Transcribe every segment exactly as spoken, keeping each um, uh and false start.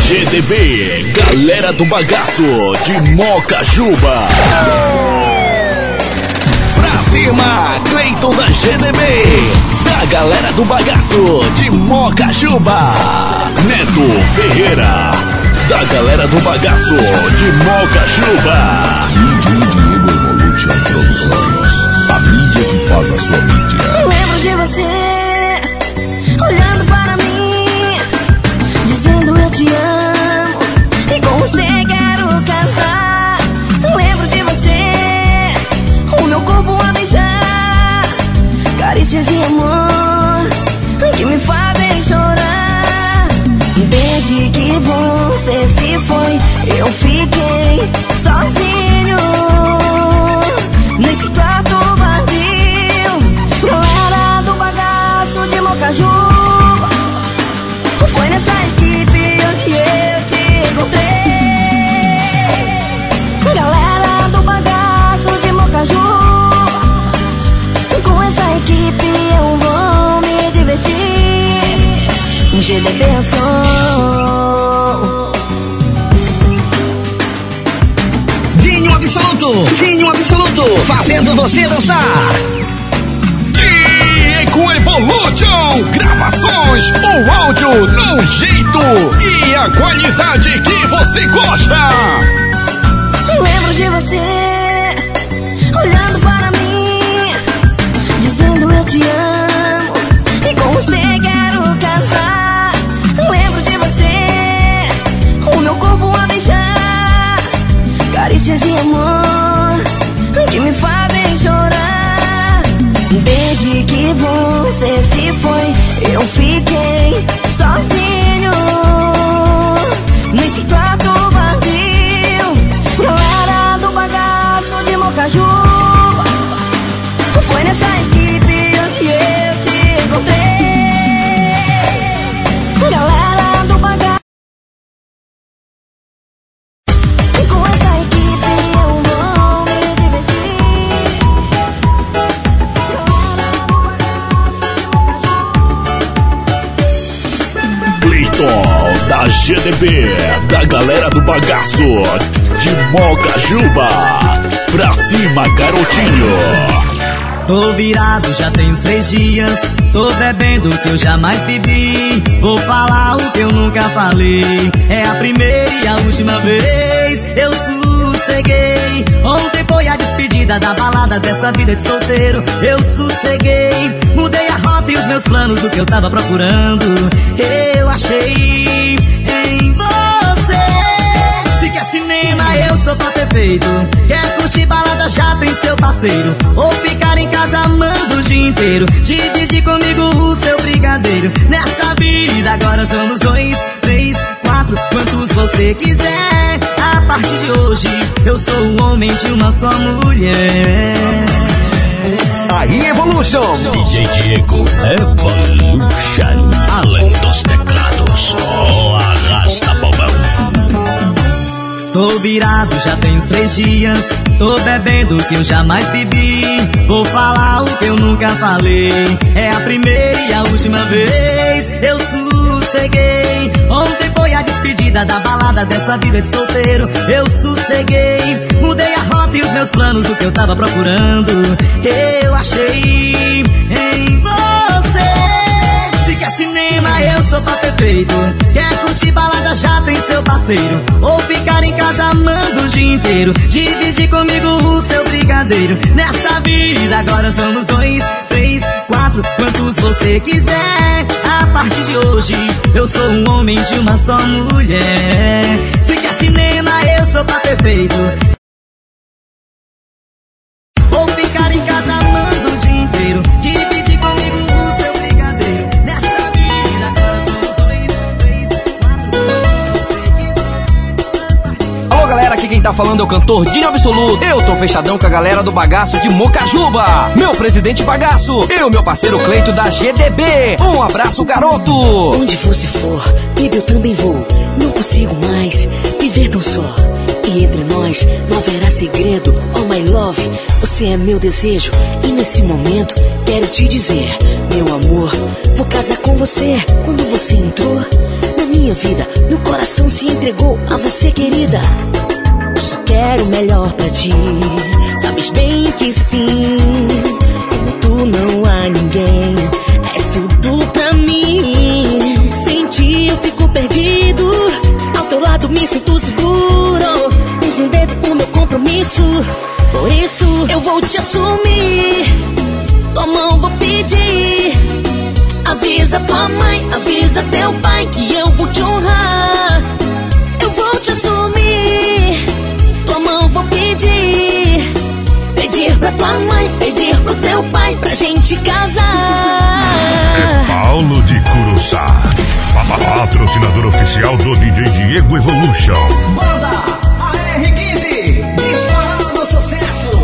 G D B, galera do bagaço de Mocajuba. Pra cima, Cleiton da G D B, da galera do bagaço de Mocajuba. Neto Ferreira, da galera do bagaço de Mocajuba. Mídia Diego Evolution Produções, a mídia que faz a sua mídia. Lembro de você, olhando para mim, dizendo eu te amo, e com você quero casar. Lembro de você, o meu corpo a beijar, carícias de amor que me fazem chorar. Desde que você se foi, eu fiquei sozinho nesse quarto vazio. Galera do bagaço de Mocajuba, foi nessa equipe onde eu te encontrei. Galera do bagaço de Mocajuba, com essa equipe eu vou me divertir. G D B eu sou Dinho Absoluto, Dinho Absoluto, fazendo você dançar. Diego Evolution, gravações, o áudio no jeito e a qualidade que você gosta. Lembro de você, olhando para mim, dizendo eu te amo, e com você quero casar. Lembro de você, o meu corpo a beijar, carícias de amor que me fazem chorar. Desde que você se foi, eu fiquei sozinho nesse quarto vazio. Galera do bagaço de Mocajuba, foi nessa equipe onde eu te encontrei. Galera do bagaço, com essa equipe eu vou me divertir. Cleiton da G D B, da galera do bagaço de Mocajuba. Pra cima, garotinho. Tô virado, já tem uns três dias. Tô bebendo o que eu jamais bebi. Vou falar o que eu nunca falei. É a primeira e a última vez. Eu sosseguei. Ontem foi a despedida da balada dessa vida de solteiro. Eu sosseguei. Mudei a rota e os meus planos, o que eu tava procurando eu achei em você. Se quer cinema, eu sou pra ter feito. Quer curtir balada, já tem seu parceiro. Ou ficar em casa amando o dia inteiro. Dividir comigo o seu brigadeiro. Nessa vida agora somos dois, três, quatro, quantos você quiser. A partir de hoje eu sou o homem de uma só mulher. Aí Evolution, D J Diego Evolution, além dos teclados, oh, arrasta bobão. Tô virado, já tem uns três dias. Tô bebendo o que eu jamais bebi. Vou falar o que eu nunca falei. É a primeira e a última vez. Eu sosseguei. Ontem foi a despedida da balada dessa vida de solteiro. Eu sosseguei. Mudei a rota e os meus planos, o que eu tava procurando eu achei em você. Se quer cinema, eu sou pra ter feito. Quer curtir balada, já tem seu parceiro. Ou ficar em casa amando o dia inteiro. Dividir comigo o seu brigadeiro. Nessa vida agora somos dois, três, quatro, quantos você quiser. A partir de hoje eu sou um homem de uma só mulher. Se quer cinema, eu sou pra ter feito. Ou ficar em casa amando o dia inteiro. Dividir comigo o seu brigadeiro. Nessa vida agora somos dois, três, quatro, você quiser. Alô galera, aqui quem tá falando é o cantor Dinho Absoluto. Eu tô fechadão com a galera do bagaço de Mocajuba. Meu presidente bagaço e o meu parceiro Cleito da G D B. Um abraço, garoto. Onde você for, baby, eu também vou. Não consigo mais viver tão só. E entre nós não haverá segredo. Oh my love, você é meu desejo. E nesse momento quero te dizer, meu amor, vou casar com você. Quando você entrou na minha minha vida, meu coração se entregou a você, querida. Eu só quero o melhor pra ti, sabes bem que sim. Como tu não há ninguém, és tudo pra mim. Sem ti eu fico perdido, ao teu lado me sinto seguro. Tens no dedo o meu compromisso, por isso eu vou te assumir. Tua mão vou pedir, avisa tua mãe, avisa teu pai que eu vou te honrar. Eu vou te assumir, tua mão vou pedir. Pedir pra tua mãe, pedir pro teu pai, pra gente casar. É Paulo de Curuçá, patrocinador oficial do D J Diego Evolution. Banda A R quinze, disparando sucesso.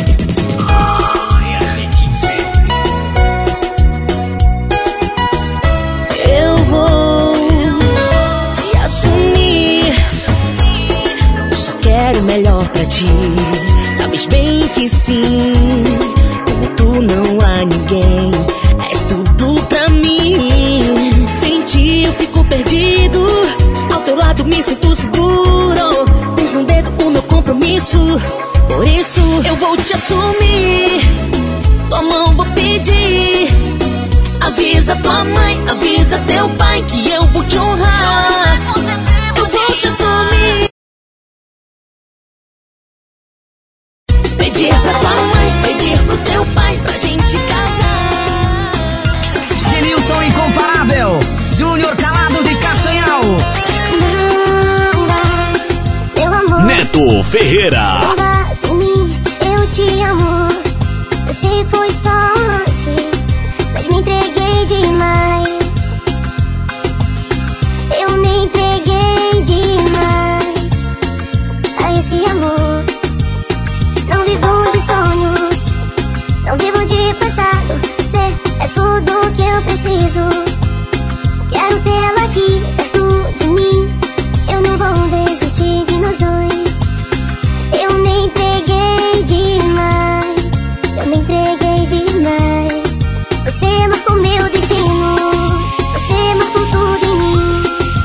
Eu vou te assumir, só quero o melhor pra ti, sabes bem que sim. Como tu não há ninguém, és tudo pra mim. Sem ti eu fico perdido, ao teu lado me sinto seguro. Tens no dedo o meu compromisso, por isso eu vou te assumir. Tua mão vou pedir, avisa tua mãe, avisa teu pai que eu vou te honrar. Eu vou te assumir. Pedir pra tua mãe, pedir pro teu pai, pra gente casar. Genilson Incomparável, Júnior Calado de Castanhal. Meu amor, Neto Ferreira. não vá sem mim, eu te amo. Eu sei foi só um lance, mas me entreguei demais. Eu me entreguei demais a esse amor. Não vivo de sonhos, não vivo de passado. Você é tudo que eu preciso. Quero tê-la aqui perto de mim. Eu não vou desistir de nós dois. Eu me entreguei demais, eu me entreguei demais. Você marcou meu destino, você marcou tudo em mim.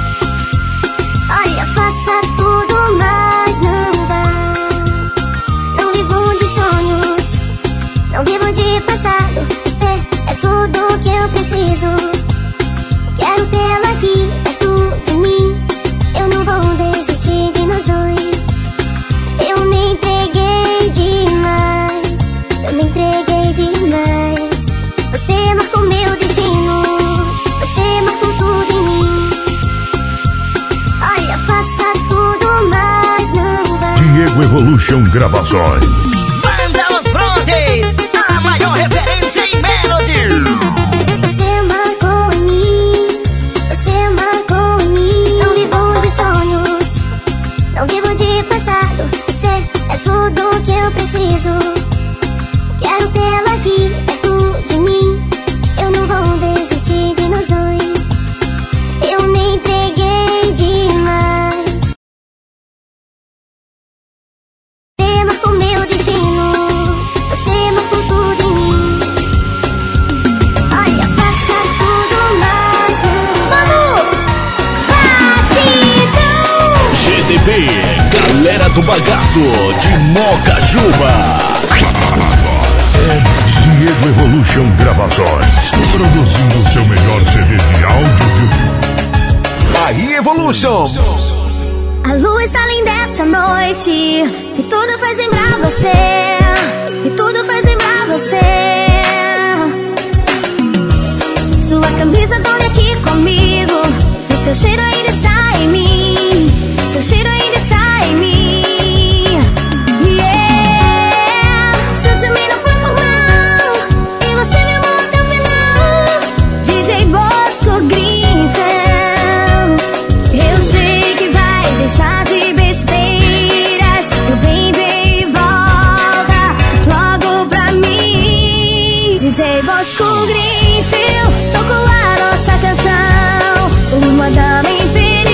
Olha, faça tudo, mas não vá. Não vivo de sonhos, não vivo de passado. Você é tudo que eu preciso. Quero tê-la aqui perto de mim. Eu não vou desistir de nós dois. Eu me entreguei demais, eu me entreguei demais. Você marcou meu destino, você marcou tudo em mim. Olha, faça tudo, mas não vá. Diego Evolution Gravações. Banda Os Brontes, a maior referência em Melody. Você marcou em mim, você marcou em mim. Não vivo de sonhos, não vivo de passado. Você é tudo que eu preciso. Quero tê-la aqui perto de mim. Eu não vou desistir de nós dois. Eu me entreguei demais. Você marcou meu destino, você marcou tudo em mim. Olha, faça tudo, mas não. Vamos! Batidão! G D B, galera do bagaço de Mocajuba. É Diego Evolution Gravações, produzindo o seu melhor C D de áudio. Aí Evolution. A lua está linda essa noite e tudo faz lembrar você. E tudo faz lembrar você. Sua camisa dorme aqui comigo. E seu cheiro ainda está em mim. Seu cheiro ainda está em mim. Yeah. Seu time não foi por mal e você me amou até o final. D J Bosco Greenfield. Eu sei que vai deixar de besteiras. Meu bem, vem e volta logo pra mim. D J Bosco Greenfield, tocou a nossa canção. Sou uma dama em perigo.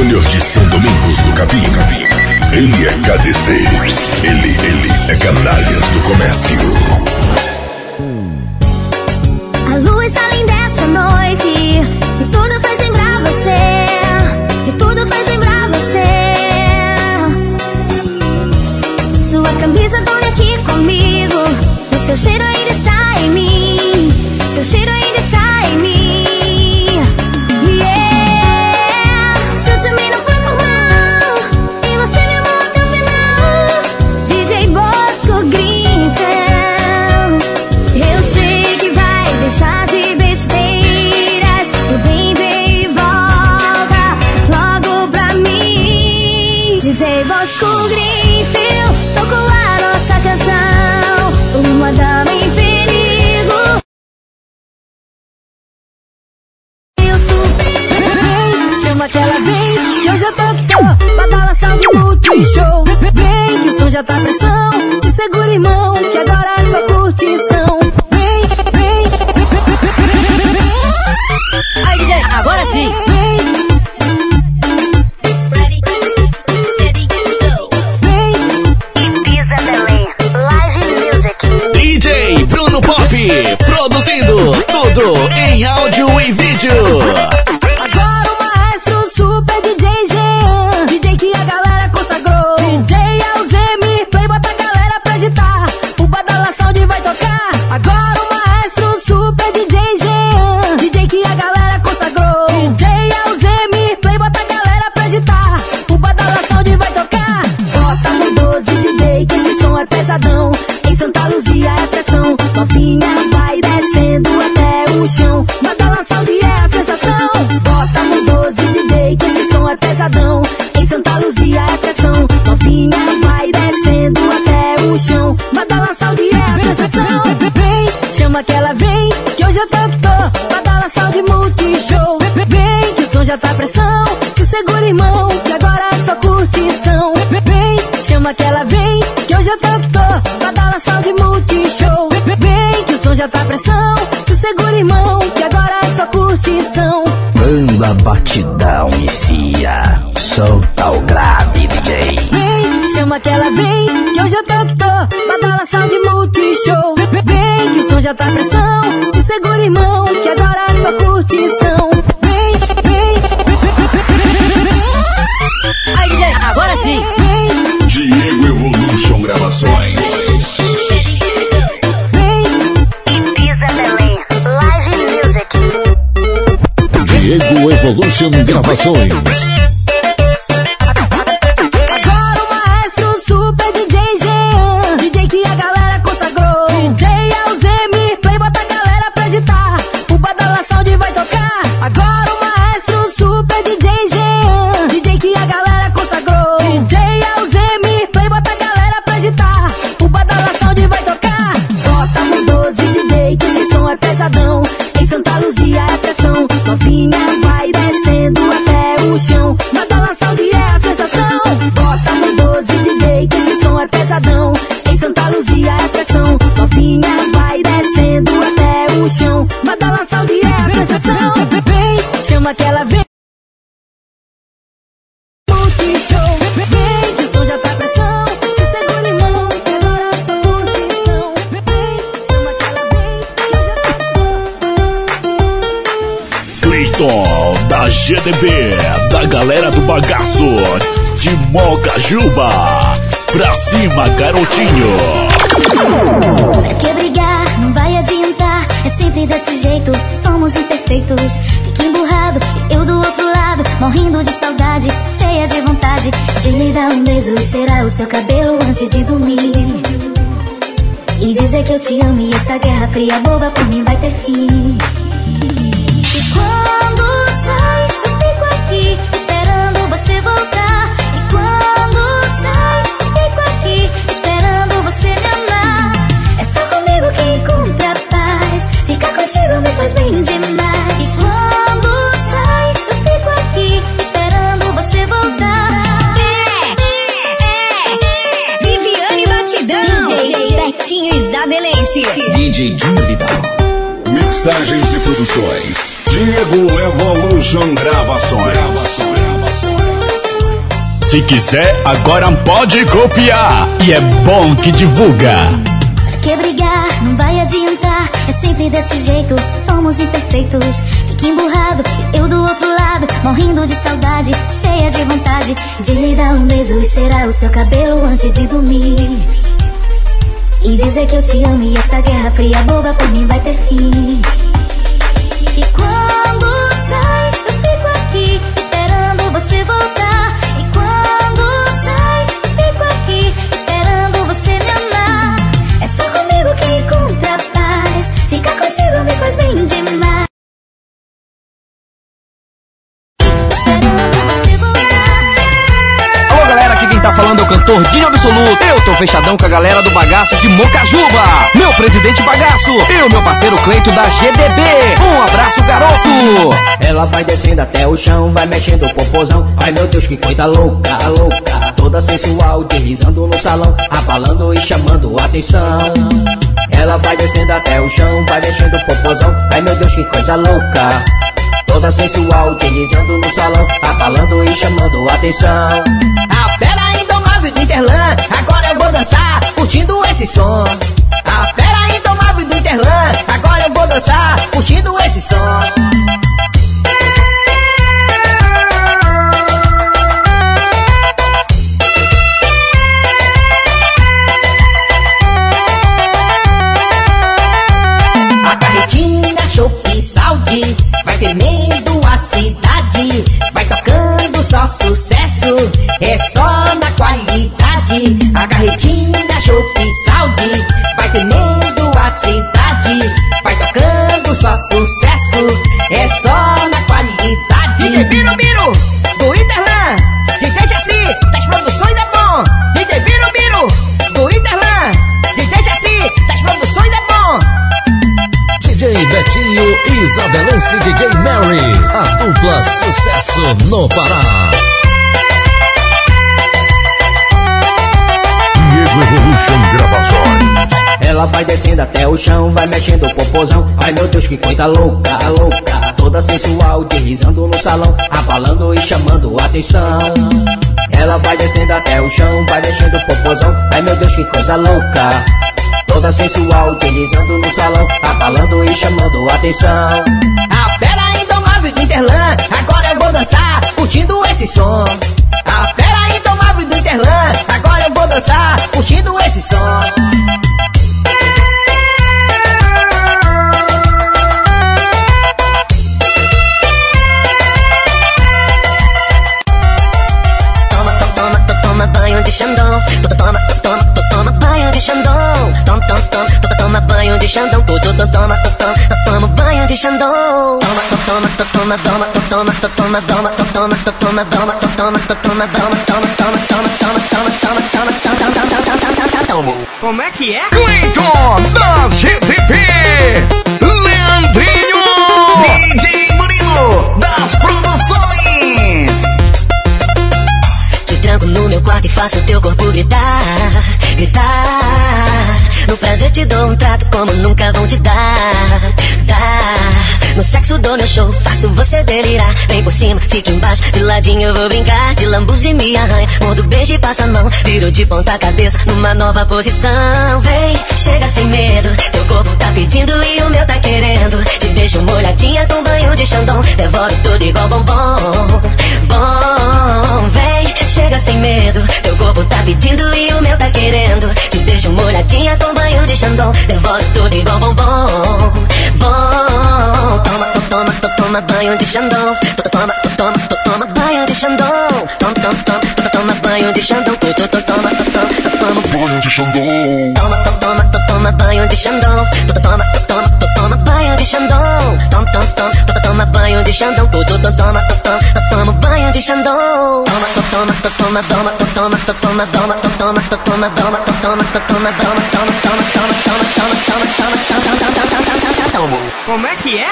Júnior de São Domingos do Capim. Ele é K D C. Ele, ele é Canalhas do Comércio. A luz além dessa noite, e tudo faz lembrar você, e tudo faz lembrar você. Sua camisa dorme aqui comigo, o seu cheiro ainda está em mim, seu cheiro ainda está em mim. Yeah, se eu te amei não foi por mal, e você me amou até o final. D J Bosco Greenfield, eu sei que vai deixar de besteiras, o bem bem volta logo pra mim. D J Bosco Greenfield, tocou a nossa canção, sou uma dama em perigo. Eu super chama que ela vem, que eu já tô, badalação de multishow. Vem, que o som já tá pressão, te segura irmão, que agora é só curtição. Vem, vem, Aí, D J, agora sim. Ibiza Belém, Live Music. D J Bruno Pop, produzindo tudo em áudio e vídeo. Agora o maestro super D J Jean, D J que a galera consagrou. D J Alzemi, play, bota a galera pra agitar, o Badala Sound vai tocar. Agora o maestro super D J Jean, D J que a galera consagrou. D J Alzemi, play, bota a galera pra agitar, o Badala Sound vai tocar. Bota no doze D J que esse som é pesadão, em Santa Luzia é pressão, novinha vai descendo até o chão. Badala Sound é a sensação. Bota no doze D J que esse som é pesadão, em Santa Luzia é pressão, novinha vai descendo até o chão. Badala Sound é a sensação. Vem, chama que ela vem, que hoje eu tô que tô, Badala Sound multishow. Vem, que o som já tá pressão, te segura irmão, que agora é só curtição. Vem, chama que ela vem, que hoje eu tô que tô, Badala Sound multishow. Vem, que o som já tá pressão, te segura irmão, que agora é só curtição. Quando a batidão inicia, solta o grave, D J. Vem, chama que ela vem, que hoje eu tô que tô, Badala Sound multishow. Vem, que o som já tá pressão, te segura irmão, que agora é só curtição. Vem, vem, Aí, D J, agora sim. vem, Diego Evolution Gravações. vem. Ibiza Belém, Live Music. Diego Evolution Gravações. Agora o maestro super D J Jean, D J que a galera consagrou. D J Alzemi, play, bota a galera pra agitar, o Badala Sound vai tocar. Agora o maestro super D J Jean, D J que a galera consagrou. D J Alzemi, play, bota a galera pra agitar, o Badala Sound vai tocar. Bota no doze D J que esse som é pesadão, em Santa Luzia é pressão, novinha vai descendo até o chão. Badala Sound é a sensação. Bota no doze D J que esse som é pesadão, em Santa Luzia é pressão, novinha vai descendo até o chão. Badala Sound é a sensação. Vem, chama que ela vem. Multishow. Vem, que o som já tá pressão, te segura irmão, que agora é só curtição. Vem, chama que ela vem, que eu já tô. Cleiton da G D B, da galera do bagaço de Mocajuba. Pra cima, garotinho. Pra que brigar? Não vai adiantar. É sempre desse jeito, somos imperfeitos. Fique emburrado e eu do outro lado, morrendo de saudade, cheia de vontade de lhe dar um beijo e cheirar o seu cabelo antes de dormir. E dizer que eu te amo e essa guerra fria boba por mim vai ter fim. E quando sai, eu fico aqui esperando você voltar. E quando sai, eu fico aqui esperando você me amar. É só comigo que encontra paz, ficar contigo me faz bem demais. E quando sai, eu fico aqui esperando você voltar. É, é, é, Viviane Batidão, D J Betinho Isabelense, D J Júnior Vidal. Mixagens e produções. Diego Evolution Gravações. Gravações. Se quiser, agora pode copiar. E é bom que divulga. Que brigar, não vai adiantar. É sempre desse jeito, somos imperfeitos. Fique emburrado, e eu do outro lado, morrendo de saudade, cheia de vontade de lhe dar um beijo e cheirar o seu cabelo antes de dormir. E dizer que eu te amo e essa guerra fria boba por mim vai ter fim. E quando sai, eu fico aqui esperando você voltar. E quando sai, eu fico aqui esperando você me amar. É só comigo que encontra paz. Ficar contigo me faz bem demais. Esperando você voltar. Alô galera, aqui quem tá falando é o cantor Dinho Absoluto. Eu tô fechadão com a galera do Bagaço de Mocajuba. Meu presidente Bagaço, eu meu parceiro Cleito da G D B. Um abraço, garoto. Ela vai descendo até o chão, vai mexendo o popozão. Ai meu Deus, que coisa louca, louca. Toda sensual, deslizando no salão, abalando e chamando atenção. Ela vai descendo até o chão, vai mexendo o popozão. Ai meu Deus, que coisa louca. Toda sensual, deslizando no salão, abalando e chamando atenção. A fera indomável do Interlan, agora eu vou dançar, curtindo esse som. A fera indomável do Interlan, agora eu vou dançar, curtindo esse som. A carretinha Chopp Saúde vai tremendo a cidade, vai tocando só sucesso, é só na qualidade. A carretinha Chopp Saúde vai tremendo a cidade, vai tocando só sucesso, é só na qualidade. D J Biro Biro, do Interlan, D J Jaci, das produções da Bom. D J Biro Biro, do Interlan, D J Jaci, das produções da Bom. D J Betinho e Isabelense D J Mary, a dupla sucesso no Pará. Diego Evolution Gravações. Ela vai descendo até o chão, vai mexendo o popozão. Ai meu Deus, que coisa louca, louca. Toda sensual, deslizando no salão, abalando e chamando atenção. Ela vai descendo até o chão, vai mexendo o popozão. Ai meu Deus, que coisa louca. Toda sensual, deslizando no salão, abalando e chamando atenção. A fera indomável do Interlan, agora eu vou dançar, curtindo esse som. A fera indomável do Interlan, agora eu vou dançar, curtindo esse som. Toma banho de Xandão, toma, toma, toma banho de Xandão, toma, toma, toma banho de Xandão, toma, toma, toma banho de Xandão, toma, toma, toma, toma, toma, toma, toma, toma, toma, toma, toma, toma, toma, toma, toma, toma, toma. Como é que é? Cleiton da G D B, Leandrinho, D J Murilo das Produções. Tranco no meu quarto e faço teu corpo gritar, gritar. No prazer te dou um trato como nunca vão te dar, dar. No sexo dou meu show, faço você delirar. Vem por cima, fica embaixo, de ladinho eu vou brincar. De lambuz e me arranha, mordo beijo e passa a mão. Viro de ponta cabeça numa nova posição. Vem, chega sem medo, teu corpo tá pedindo e o meu tá querendo. Te deixo molhadinha com banho de Xandão, devolve tudo igual bombom, bom. Vem, chega sem medo, teu corpo tá pedindo e o meu tá querendo. Te deixo molhadinha com banho de Xandão, devolve tudo igual bombom, bom. Toma, toma, toma banho de Xandão, toma, toma, toma banho de Xandão, toma, toma, toma banho de Xandão, toma, toma, toma banho de Xandão, toma, toma, toma banho de Xandão, toma, toma, toma banho de Xandão, toma, toma, toma banho de Xandão, toma, toma, toma banho de Xandão, toma, toma, toma, toma, toma, toma, toma, toma, toma, toma, toma, toma, toma, toma, toma. Como é que é?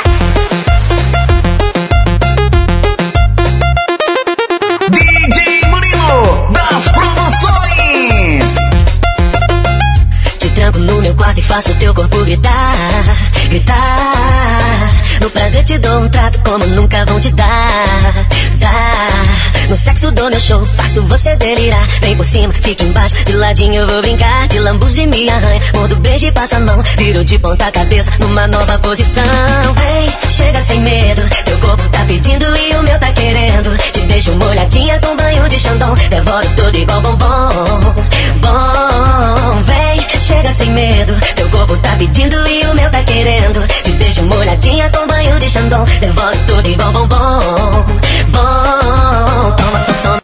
D J Murilo das Produções. Te tranco no meu quarto e faço teu corpo gritar, gritar. No prazer te dou um trato como nunca vão te dar, dar. No sexo do meu show, faço você delirar. Vem por cima, fica embaixo, de ladinho eu vou brincar. De lambuz e me arranha, mordo beijo e passa a mão. Viro de ponta cabeça, numa nova posição. Vem, chega sem medo, teu corpo tá pedindo e o meu tá querendo. Te deixo molhadinha com banho de Xandão. Devoro tudo igual bombom, bom. Vem, chega sem medo, teu corpo tá pedindo e o meu tá querendo. Te deixo molhadinha com banho de Xandão. Devoro tudo igual bombom, bom. Toma, toma.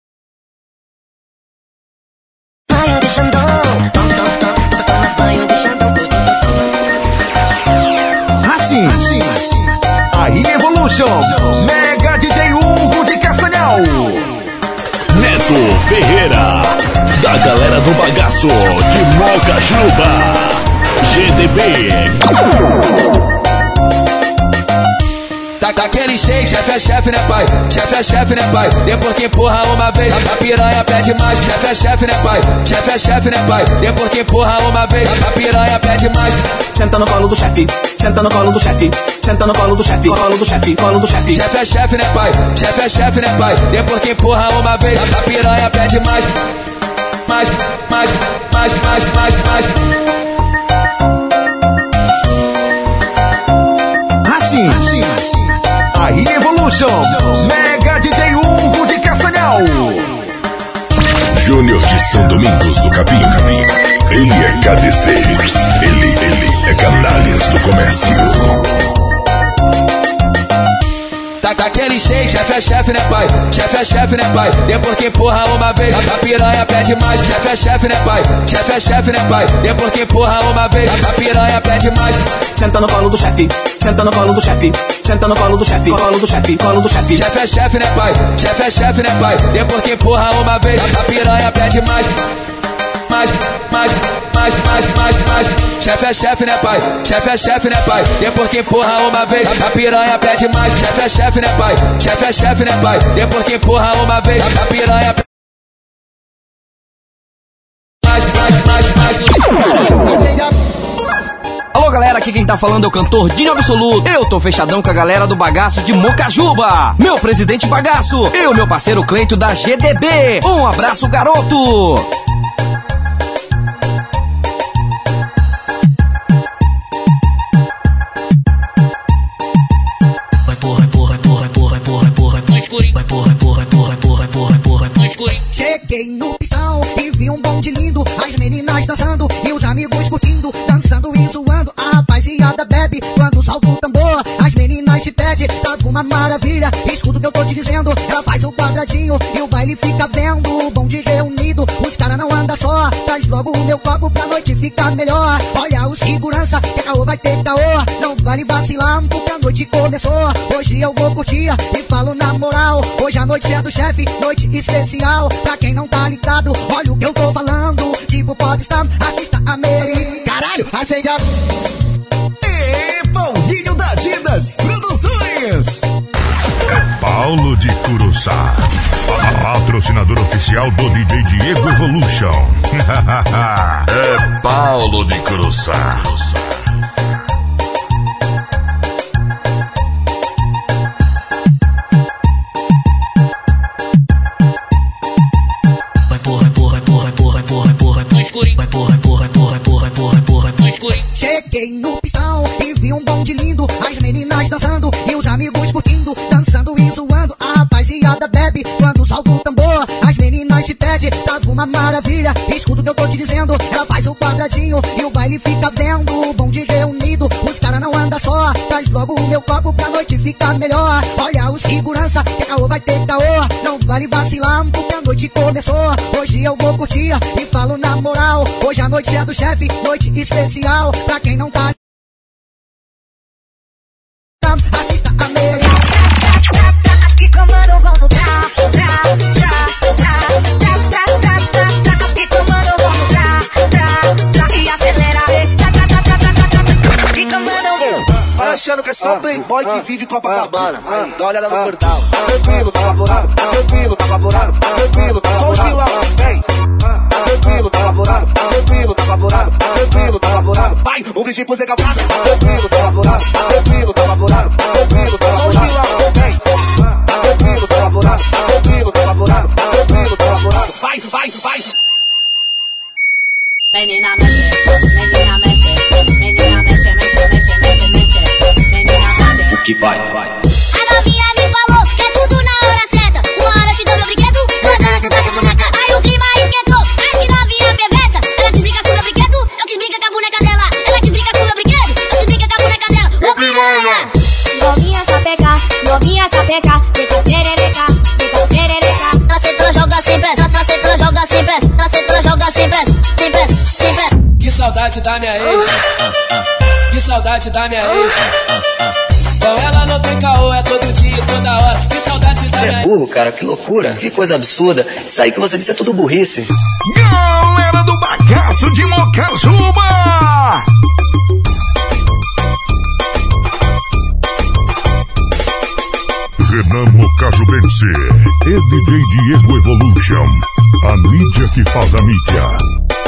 Banho de Xandão. Toma, toma, toma, toma banho de Xandão. Assim, aí Evolution, Mega D J Hugo de Castanhal, Neto Ferreira, da galera do bagaço de Mocajuba, G D B. Tá, tá aquele shake, chefe é chefe, né pai? Chefe é chefe, né pai? Depois que empurra uma vez, a piranha pede mais. Chefe é chefe, né pai? Chefe é chefe, né pai? Depois que empurra uma vez, a piranha pede mais. Senta no colo do chefe, senta no colo do chefe, senta no colo do chefe, colo do chefe, colo do chefe. Chefe é chefe, né pai? Chefe é chefe, né pai? Depois que empurra uma vez, a piranha pede mais. Mais, mais, mais, mais, mais, mais. Assim, aí Evolution, Mega D J Hugo de Castanhal, Júnior de São Domingos do Capim. Ele é K D C. Ele, ele é Canalhas do Comércio. Tá, tá aquele shake, chefe é chefe, né pai? Chefe é chefe, né pai? Depois que empurra uma vez, a piranha pede mais. Chefe é chefe, né pai? Chefe é chefe, né pai? Depois que empurra uma vez, a piranha pede mais. Senta no colo do chefe, senta no colo do chefe, senta no colo do chefe, colo do chefe, colo do chefe. Chefe é chefe, né pai? Chefe é chefe, né pai? Depois que empurra uma vez, a piranha pede mais. Mais, mais, mais, mais, mais, mais. Chefe é chefe, né pai? Chefe é chefe, né pai? Depois que empurra uma vez, a piranha pede mais. Chefe é chefe, né pai? Chefe é chefe, né pai? Depois que empurra uma vez, a piranha pede mais, mais, mais, mais. Alô galera, aqui quem tá falando é o cantor Dinho Absoluto. Eu tô fechadão com a galera do bagaço de Mocajuba. Meu presidente bagaço, eu meu parceiro Cleito da G D B. Um abraço, garoto. Cheguei no pistão e vi um bonde lindo, as meninas dançando e os amigos curtindo, dançando e zoando. A rapaziada bebe quando solta o tambor, as meninas se pedem, tava uma maravilha. Escuta o que eu tô te dizendo, ela faz o quadradinho e o baile fica vendo. O bonde reunido, os caras não andam só, traz logo o meu copo pra noite ficar melhor. Olha o segurança, que caô vai ter caô, não vale vacilar porque a noite começou. Hoje eu vou curtir e falo na moral, hoje a noite é do chefe, noite especial. Pra quem não tá ligado, olha o que eu tô falando, tipo popstar, artista americano. Caralho, acende a... e Paulinho da Didas Produções. É Paulo de Curuçá, patrocinador oficial do D J Diego Evolution. É Paulo de Curuçá. Cheguei no pistão e vi um bonde lindo, as meninas dançando e os amigos curtindo, dançando e zoando. A rapaziada bebe quando solta o tambor, as meninas se pedem, tava uma maravilha. Escuta o que eu tô te dizendo, ela faz o quadradinho e o baile fica vendo. O bonde reunido, os caras não andam só, traz logo o meu copo pra noite ficar melhor. Olha o segurança, que caô vai ter caô, não vale vacilar porque a noite começou. Hoje eu vou curtir e falo na moral, hoje a noite é do chefe, noite especial. Pra quem não tá artista americano. As que comandam vão no tra, tra, tra, tra, tra, tra, tra, tra. As que comandam vão no tra, tra, tra. E acelera, tra, tra, tra, tra, tra, tra. Que comandam vão. Vai achando que é só playboy que vive Copacabana. Aí, dá uma olhada no portal. Tranquilo, tá favorável. Tranquilo, tá favorável. Tranquilo, tá favorável. Vem. Tranquilo, tá favorável. Tranquilo, tá favorável. Tranquilo, tá favorável. Vai, um brinde pro Zé Calcada. Tranquilo, tá favorável. Tranquilo, tá favorável. Tranquilo, tá favorável. Vem. Tranquilo, tá favorável. Tranquilo, tá Menina mexe, menina mexe, menina mexe, mexe, mexe, mexe, mexe, menina mexe. Que vai, vai. A novinha me falou que é tudo na hora certa. Uma hora eu te dou meu brinquedo, outra hora tu dá tua boneca. Aí o clima esquentou, mas que novinha perversa. Ela quis brincar com meu brinquedo, eu quis brincar com a boneca dela. Ela quis brincar com meu brinquedo, eu quis brincar com a boneca dela. Ô piranha! Novinha sapeca, novinha sapeca, fica perereca, fica perereca. Ela sentou, joga sem pressa, ela sentou, joga sem pressa, ela sentou, joga sem pressa, sem pressa, sem pressa. Que saudade da minha ex. Que saudade da minha ex. Com ela não tem caô, é todo dia, toda hora. Que saudade da minha ex. Você é burro, cara, que loucura. Que coisa absurda. Isso aí que você disse é tudo burrice. Galera do Bagaço de Mocajuba! Renan Mocajubense e D J Diego Evolution. A mídia que faz a mídia.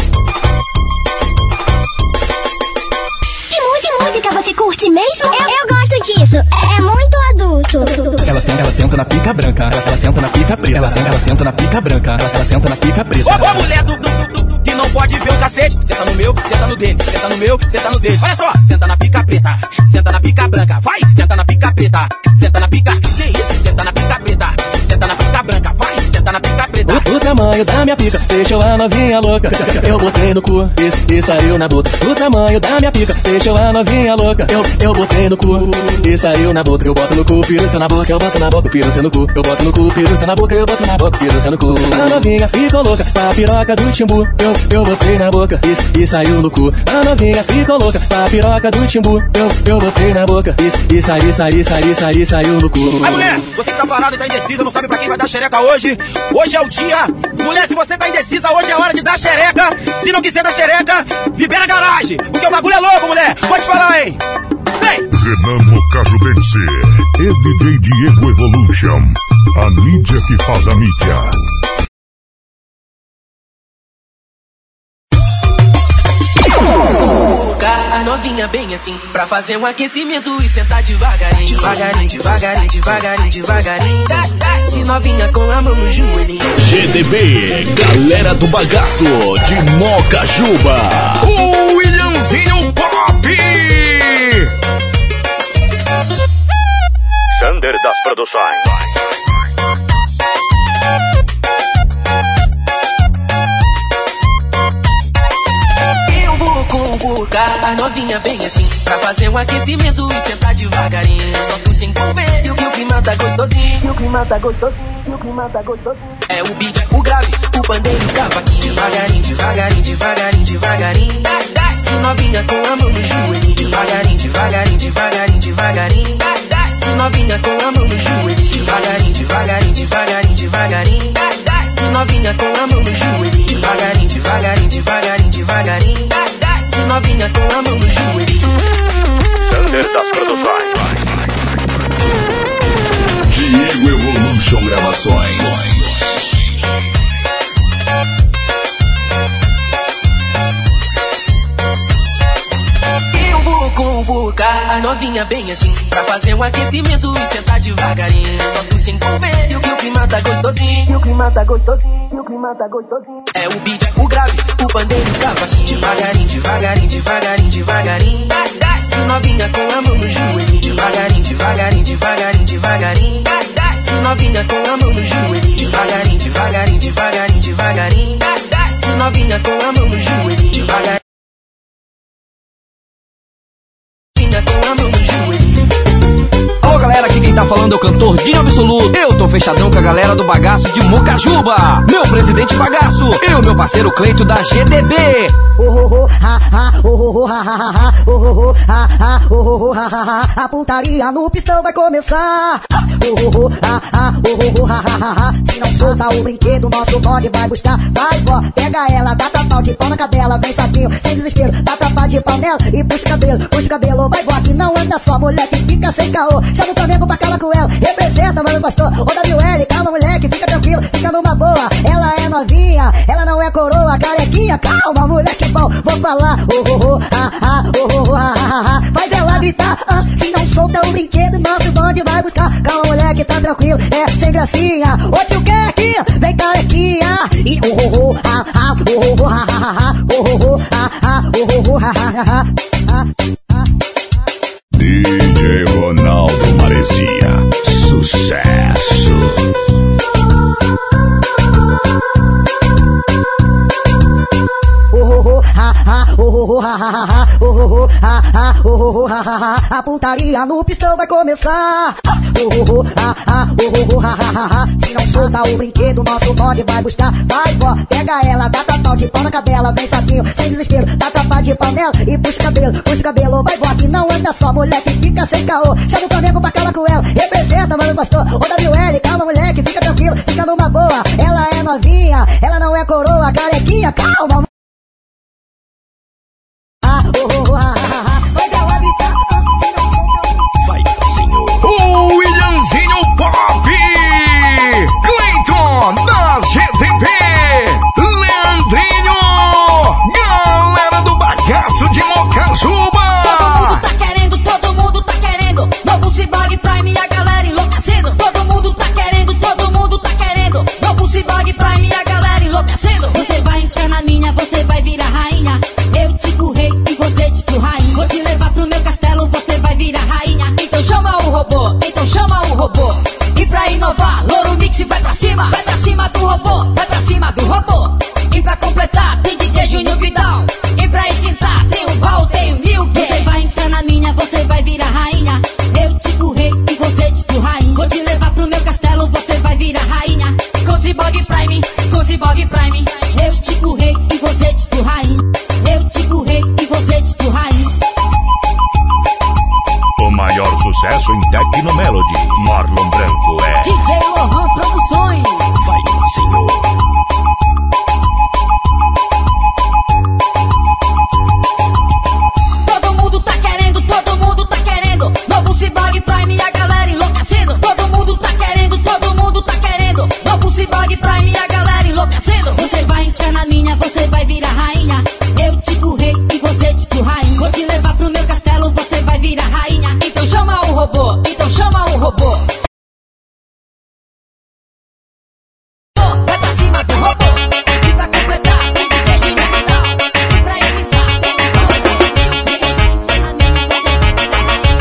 Que música você curte mesmo? Eu, eu gosto disso, é muito adulto. Ela senta, ela senta na pica branca. Ela, ela senta na pica preta. Ela senta, ela senta na pica branca. Ela, ela senta na pica preta. Ô, ô mulher do, do, do, do, que não pode ver o cacete. Senta no meu, senta no dele. Senta no meu, senta no dele. Olha só, senta na pica preta. Senta na pica branca. Vai, senta na pica preta. Senta na pica. Que isso? Senta na pica preta. Senta na pica branca. Vai, senta na pica preta. O, o tamanho da minha pica deixou a novinha louca. Eu botei no cu e, e saiu na boca. O tamanho da minha pica deixou a novinha louca. Eu, eu botei no cu e saiu na boca. Eu boto no cu, piruça na boca. Eu boto na boca, piruça no cu. Eu boto no cu, piruça na boca. Eu boto na boca, piruça no cu. A novinha ficou louca com a piroca do timbu. Eu, eu botei na boca e, e saiu no cu. A novinha ficou louca com a piroca do timbu. Eu, eu botei na boca e, e saiu, saiu, saiu, saiu, saiu no cu. Aí mulher, você que tá parada e tá indecisa, não sabe pra quem vai dar xereca hoje. Hoje é o dia. Mulher, se você tá indecisa, hoje é hora de dar xereca. Se não quiser dar xereca, libera a garagem. Porque o bagulho é louco, mulher. Pode falar, hein? Vem. Renan Mocajubense e D J Diego Evolution. A mídia que faz a mídia. A novinha bem assim, pra fazer um aquecimento e sentar devagarinho, devagarinho, devagarinho, devagarinho, devagarinho. Desce novinha com a mão no joelhinho. G D B, galera do bagaço de Mocajuba. O Williamzinho Pop. Sander das Produções. Convocar a novinha bem assim, pra fazer um aquecimento e sentar devagarinho. Só tu se envolver e o que o clima tá gostosinho. E o clima tá gostosinho, e o clima tá gostosinho. É o beat, o grave, o pandeiro e o cavaquinho. Devagarinho, devagarinho, devagarinho, devagarinho. Desce novinha com a mão no joelhinho. Devagarinho, devagarinho, devagarinho, devagarinho. Desce novinha com a mão no joelhinho. Devagarinho, devagarinho, devagarinho, devagarinho. Desce novinha com a mão no joelhinho. Devagarinho, devagarinho, devagarinho, devagarinho. Desce novinha com a mão no joelhinho. Sander das Produções. Diego Evolution Gravações. Eu vou convocar a novinha bem assim, pra fazer um aquecimento e sentar devagarinho. Só tu se envolver e o que o clima tá gostosinho. E o clima tá gostosinho, e o clima tá gostosinho. É o beat, o grave, o pandeiro e o cavaquinho. Devagarinho, devagarinho, devagarinho, devagarinho. Desce novinha com a mão no joelhinho. Devagarinho, devagarinho, devagarinho, devagarinho. Desce novinha com a mão no joelhinho. Devagarinho, devagarinho, devagarinho, devagarinho. Desce novinha com a mão no joelhinho. Devagarinho. Alô galera, aqui quem tá falando é o cantor Dinho Absoluto. Eu tô fechadão com a galera do Bagaço de Mocajuba. Meu presidente Bagaço e o meu parceiro Cleito da G D B. A putaria no pistão vai começar. Se não solta o brinquedo, nosso bonde vai buscar. Vai, vó, pega ela, dá pra pau de pau na cadela. Vem saquinho, sem desespero, dá pra pau de pau nela. E puxa o cabelo, puxa o cabelo. Vai, vó, que não anda só, mulher que fica sem caô. Chama o Flamengo pra calar com ela, representa, mano pastor. Ô W L, calma moleque, fica tranquilo, fica numa boa. Ela é novinha, ela não é coroa, carequinha. Calma moleque bom, vou falar. Oh, oh, oh, ah, ah, oh, oh, ah, ah, ah. Faz ela gritar, ah, se não solta o brinquedo, nosso bonde vai buscar. Calma moleque, tá tranquilo, é sem gracinha. Ô tio Keck, vem carequinha. E oh, oh, oh, ah, ah, oh, oh, ah, ah, oh, oh, D J Ronaldo Maresia, sucesso. A putaria no pistão vai começar. Se não solta o brinquedo, nosso bode vai buscar. Vai, vó, pega ela, dá tapa de pau na cadela. Vem sapinho, sem desespero, dá tapa de panela e puxa o cabelo, puxa o cabelo. Vai, vó, que não anda só, moleque, fica sem caô. Chega o Flamengo pra cala com ela, representa, mano, pastor. Ô, W L, calma, moleque, fica tranquilo, fica numa boa. Ela é novinha, ela não é coroa, carequinha, calma. O Williamzinho Pop, Cleiton da G D B, Leandrinho, galera do Bagaço de Mocajuba. Todo mundo tá querendo, todo mundo tá querendo. Novo Cyborg Prime e a galera enlouquecendo. Todo mundo tá querendo, todo mundo tá querendo. Novo Cyborg Prime e a galera enlouquecendo. Você vai entrar na minha, você vai virar rainha. Eu tipo rei e você tipo rainha. Vou te levar pro meu castelo, você vai virar rainha. Então chama o robô, então chama o robô. E pra inovar, Louro Mix vai pra cima. Vai pra cima do robô, vai pra cima do robô. E pra completar, tem D J Júnior Vidal. E pra esquentar, tem o Val, tem o Milk. Você vai entrar na minha, você vai virar rainha. Eu tipo rei e você tipo rainha. Vou te levar pro meu castelo, você vai virar rainha. Com Cyborg Prime, com Cyborg Prime. Eu tipo rei e você tipo rainha. Eu tipo rei e você tipo rainha. O maior sucesso em Tecno Melody, Marlon Branco é D J Lohan Produções. Vai, senhor. Todo mundo tá querendo, todo mundo tá querendo. Novo Cyborg Prime e a galera enlouquecendo. Todo mundo tá querendo, todo mundo tá querendo. Novo Cyborg Prime e a galera enlouquecendo. Você vai entrar na minha, você vai virar rainha. Eu tipo rei e você tipo rainha. Vou te levar pro meu castelo, você vai virar rainha. Então chama o robô, então chama o robô. Vai pra cima do robô. E pra completar, tem que ter Júnior Vidal. E pra esquentar, tem o Val, tem o Milk. Você vai entrar na minha, você vai virar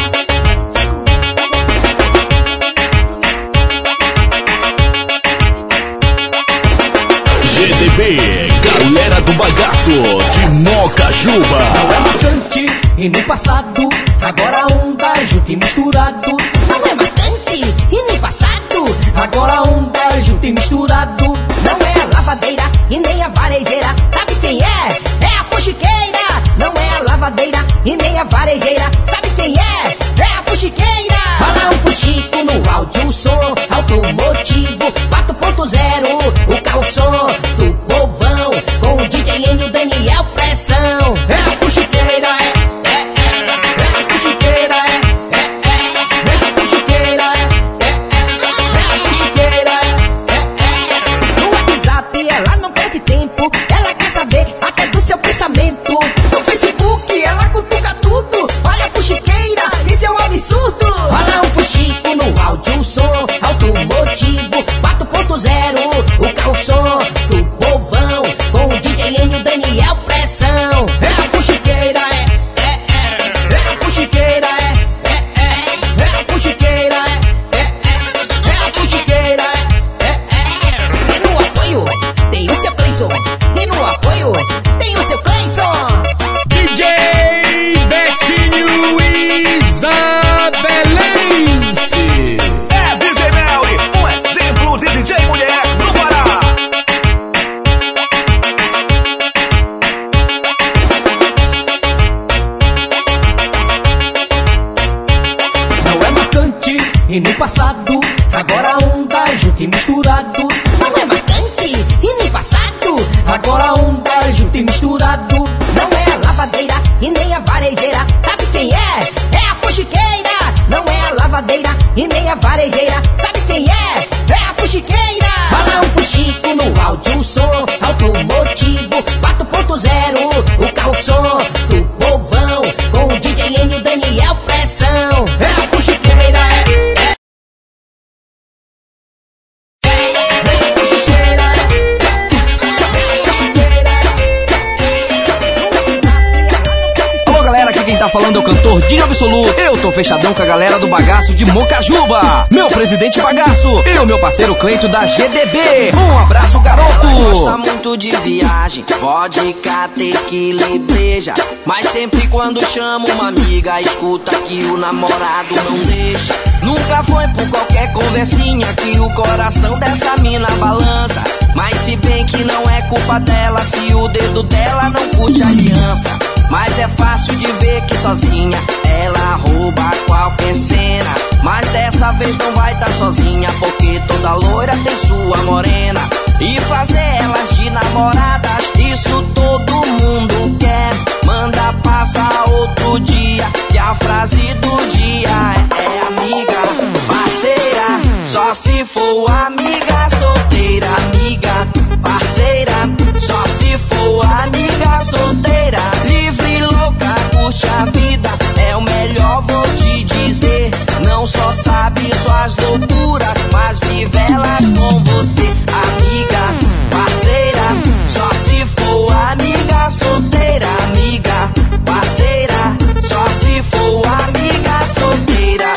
rainha. G D B, galera do Bagaço de Mocajuba. Não é marcante e nem passado, agora onda junto e misturado. Não é marcante e nem passado, agora onda junto e misturado. Não é a lavadeira e nem a varejeira. Sabe quem é? É a fuxiqueira. Não é a lavadeira e nem a varejeira. Sabe quem é? É a fuxiqueira. Fala um fuxico no áudio, som automotivo quatro ponto zero. O carro som do povão com o D J N e o Daniel Pressão. É a fuxiqueira, é, é, é. É a fuxiqueira, é, é, é. É a fuxiqueira, é, é, é. É a fuxiqueira, é, é, é. No WhatsApp ela não perde tempo, ela quer saber até do seu pensamento. No Facebook ela cutuca tudo, olha a fuxiqueira, isso é um absurdo. Fala um fuxico no áudio, som automotivo quatro ponto zero. O carro som do povão com o D J N e o Daniel Pressão. É a fuxiqueira, é, é, é. É a fuxiqueira, é, é, é. É a fuxiqueira, é, é, é. É a fuxiqueira, é, é, é. E no apoio tem o seu Cleison. E no apoio tem o seu Cleison. D J Betinho Isabelense. É D J Melly, um exemplo de D J mulher do Pará. Não é marcante e nem passado, agora onda junto e misturado. Não é marcante e nem passado, agora onda junto e misturado. Não é a lavadeira e nem a varejeira. Sabe quem é? É a fuxiqueira. Não é a lavadeira e nem a varejeira. Sabe quem é? É a fuxiqueira. Fala um fuxico no áudio, som automotivo quatro ponto zero. O carro som do povão com o D J N e o Daniel Pressão. É a fuxiqueira, é, é. tá falando é o cantor Dinho Absoluto. Eu tô fechadão com a galera do Bagaço de Mocajuba. Meu presidente Bagaço e o meu parceiro Cleito da G D B. Um abraço, garoto. Ela gosta muito de viagem, vodka, tequila e breja. Mas sempre quando chama uma amiga, escuta que o namorado não deixa. Nunca foi por qualquer conversinha que o coração dessa mina balança. Mas se bem que não é culpa dela, se o dedo dela não curte a aliança. Mas é fácil de ver que sozinha ela rouba qualquer cena. Mas dessa vez não vai tá sozinha, porque toda loira tem sua morena. E fazer elas de namoradas, isso todo mundo quer. Manda passar outro dia, que a frase do dia é, é amiga, parceira. Só se for amiga solteira, amiga, parceira. Só se for amiga solteira, livre, louca, curte a vida. É o melhor, vou te dizer. Não só sabe suas loucuras, mas vive elas com você. Amiga, parceira. Só se for amiga solteira, amiga, parceira. Só se for amiga solteira.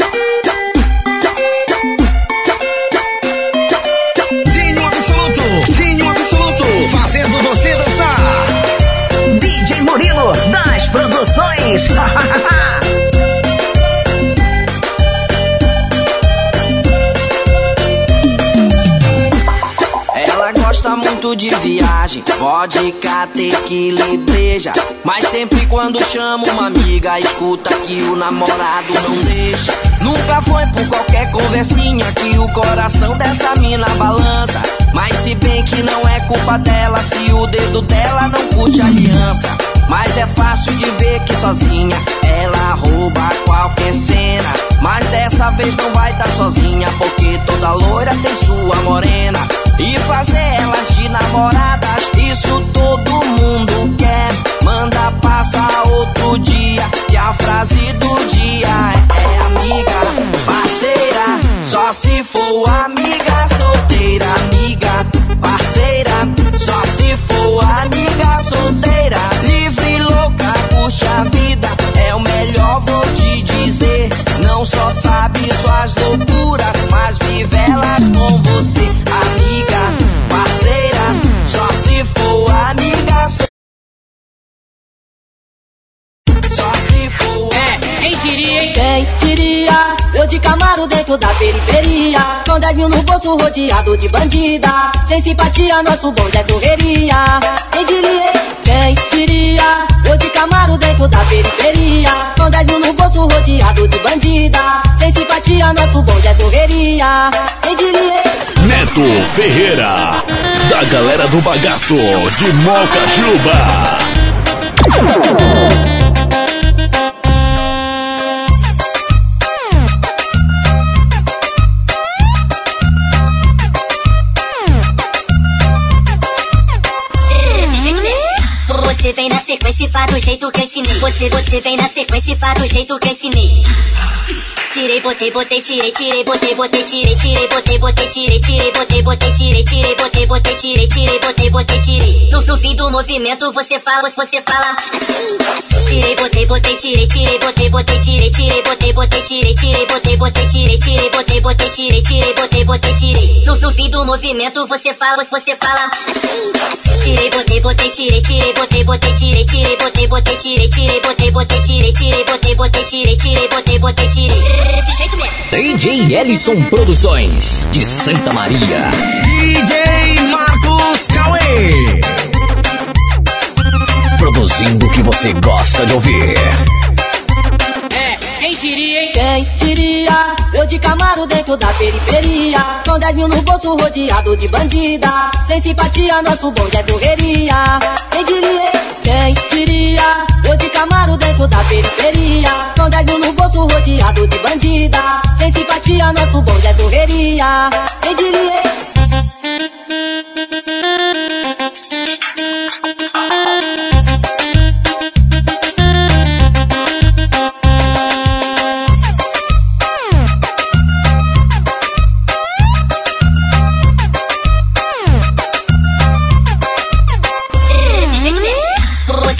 Dinho Absoluto, Dinho Absoluto, fazendo você dançar. D J Murilo das Produções. Ela gosta muito de viagem, vodka, tequila e breja. Mas sempre quando chama uma amiga, escuta que o namorado não deixa. Nunca foi por qualquer conversinha que o coração dessa mina balança. Mas se bem que não é culpa dela, se o dedo dela não curte a aliança. Mas é fácil de ver que sozinha ela rouba qualquer cena. Mas dessa vez não vai tá sozinha, porque toda loira tem sua morena. E fazer elas de namoradas, isso todo mundo quer. Manda passar outro dia, que a frase do dia é, é amiga, parceira. Só se for amiga solteira, amiga, parceira. Só se for amiga solteira, livre, louca, curte a vida. É o melhor, vou te dizer. Não só sabe suas loucuras, mas vive elas com você. Amiga, parceira. Só se for amiga solteira. Só se for. É, quem diria, hein? Quem diria? Eu de Camaro dentro da periferia, com dez mil no bolso rodeado de bandida. Sem simpatia, nosso bonde é correria. Quem diria? Quem diria? Eu de Camaro dentro da periferia, com dez mil no bolso rodeado de bandida. Sem simpatia, nosso bonde é correria. Quem diria? Neto Ferreira, da galera do Bagaço de Mocajuba. Você vem na sequência e faz do jeito que eu ensinei. Você, você vem na sequência e faz do jeito que eu ensinei. Tirei, botei, botei, tirei, tirei, botei, botei, tirei, tirei, botei, botei, tirei, tirei, botei, botei, tirei, tirei, botei, botei, tirei, tirei, botei, botei, tirei. No, no fim do movimento você fala, você fala assim. Tirei, botei, botei, tirei, tirei, botei, botei, tirei, tirei, botei, botei, tirei, tirei, botei, botei, tirei, tirei, botei, botei, tirei, tirei, botei, botei, tirei. No, no fim do movimento você fala, você fala assim. Tirei, botei, botei, tirei, tirei, botei, botei, tirei, tirei, botei, botei, tirei, tirei, botei, botei, tirei, tirei, botei, botei, tirei, tirei, botei, botei, tirei. Desse jeito mesmo. D J Ellison Produções, de Santa Maria. D J Marcos Cauê, produzindo o que você gosta de ouvir. É, quem diria, hein? Quem diria? Eu de Camaro dentro da periferia, com dez mil no bolso rodeado de bandida. Sem simpatia, nosso bonde é correria. Quem diria? Quem diria? Eu de Camaro dentro da periferia, com dez mil no bolso rodeado de bandida. Sem simpatia, nosso bonde é correria. Quem diria?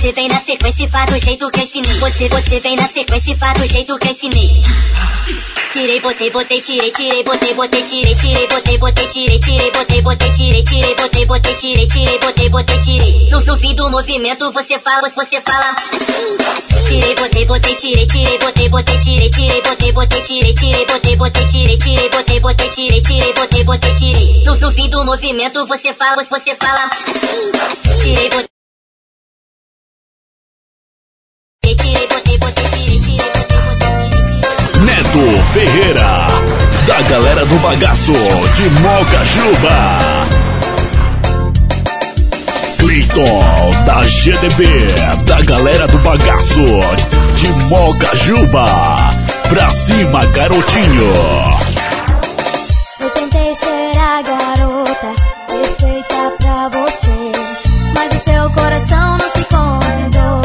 você vem na sequência e faz do jeito que eu ensinei. Você, você vem na sequência e faz do jeito que eu ensinei. Tirei, botei, botei, tirei, tirei, botei, botei, tirei, tirei, botei, botei, tirei, tirei, botei, botei, tirei, tirei, botei, botei, tirei, tirei, botei, botei, tirei. No, no fim do movimento você fala, você fala assim. Tirei, botei, botei, tirei, tirei, botei, botei, tirei, tirei, botei, botei, tirei, tirei, botei, botei, tirei, tirei, botei, botei, tirei, tirei, botei, botei, tirei. No, no fim do movimento você fala, você fala assim. Tirei, botei. Tirei, botei, botei, tirei, tirei, botei, botei, tirei, tirei. Neto Ferreira, da galera do bagaço de Mocajuba. Cleiton, da G D B, da galera do bagaço de Mocajuba. Pra cima, garotinho. Eu tentei ser a garota perfeita pra você, mas o seu coração não se contentou.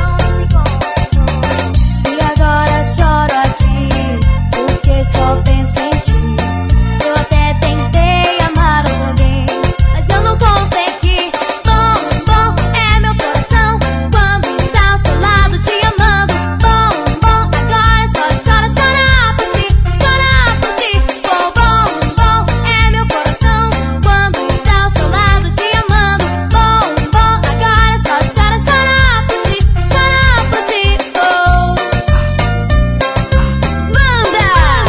E agora choro aqui, porque só penso em ti. Eu até tentei amar alguém, mas eu não consegui. Bom, bom é meu coração quando está ao seu lado te amando. Bom, bom, agora só chora, chora por ti, chora por ti. Bom, bom, bom é meu coração quando está ao seu lado te amando. Bom, bom, agora só chora, chora por ti, chora por ti. Oh. Banda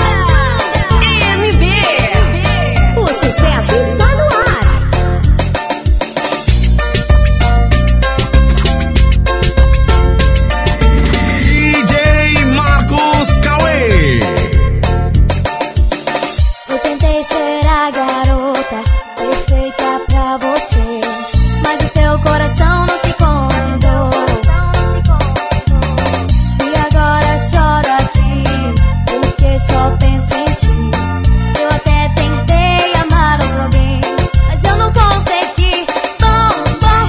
M B, o sucesso está no ar. D J Marcos Cauê. Eu tentei ser a garota perfeita pra você, mas o seu coração não se contentou. E agora choro aqui, porque só penso em ti. Eu até tentei amar outro alguém, mas eu não consegui. Bom, bom.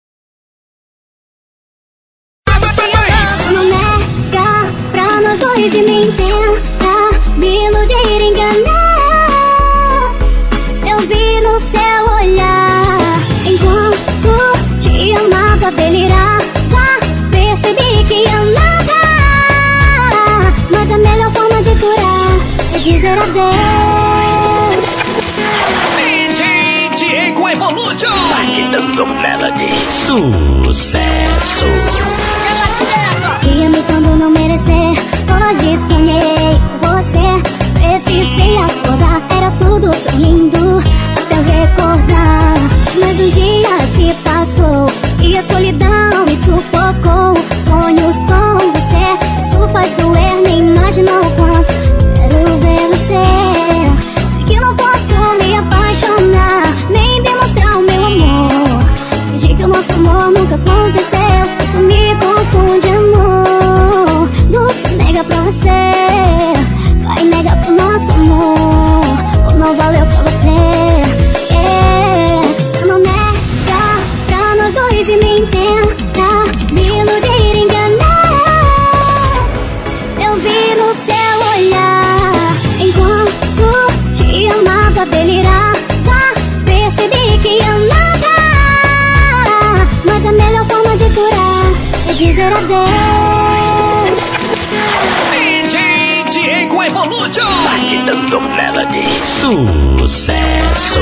Não nega pra nós dois e me tenta me iludir, enganar. Eu vi no seu olhar enquanto te amava, delirava. Percebi que amava, mas a melhor forma de curar é dizer adeus. D J Diego Evolution. Batidão Melody. Sucesso. Ia-me quando não merecer. Hoje sonhei com você. Precisei acordar. Era tudo tão lindo até eu recordar. Mas um dia se passou e a solidão me sufocou. Sonhos com você, isso faz doer. Nem imaginou o quanto quero ver você. Sei que não posso me apaixonar, nem demonstrar o meu amor. Fingi que o nosso amor nunca aconteceu. Isso me confunde, amor. Doce nega pra você, vai negar pro nosso amor, ou não valeu pra você. Yeah. Você não nega pra nós dois e me tenta me iludir, enganar. Eu vi no seu olhar enquanto te amava, delirava. Percebi que amava, mas a melhor forma de curar é dizer adeus. D J Diego Evolution. Batidão Melody. Sucesso.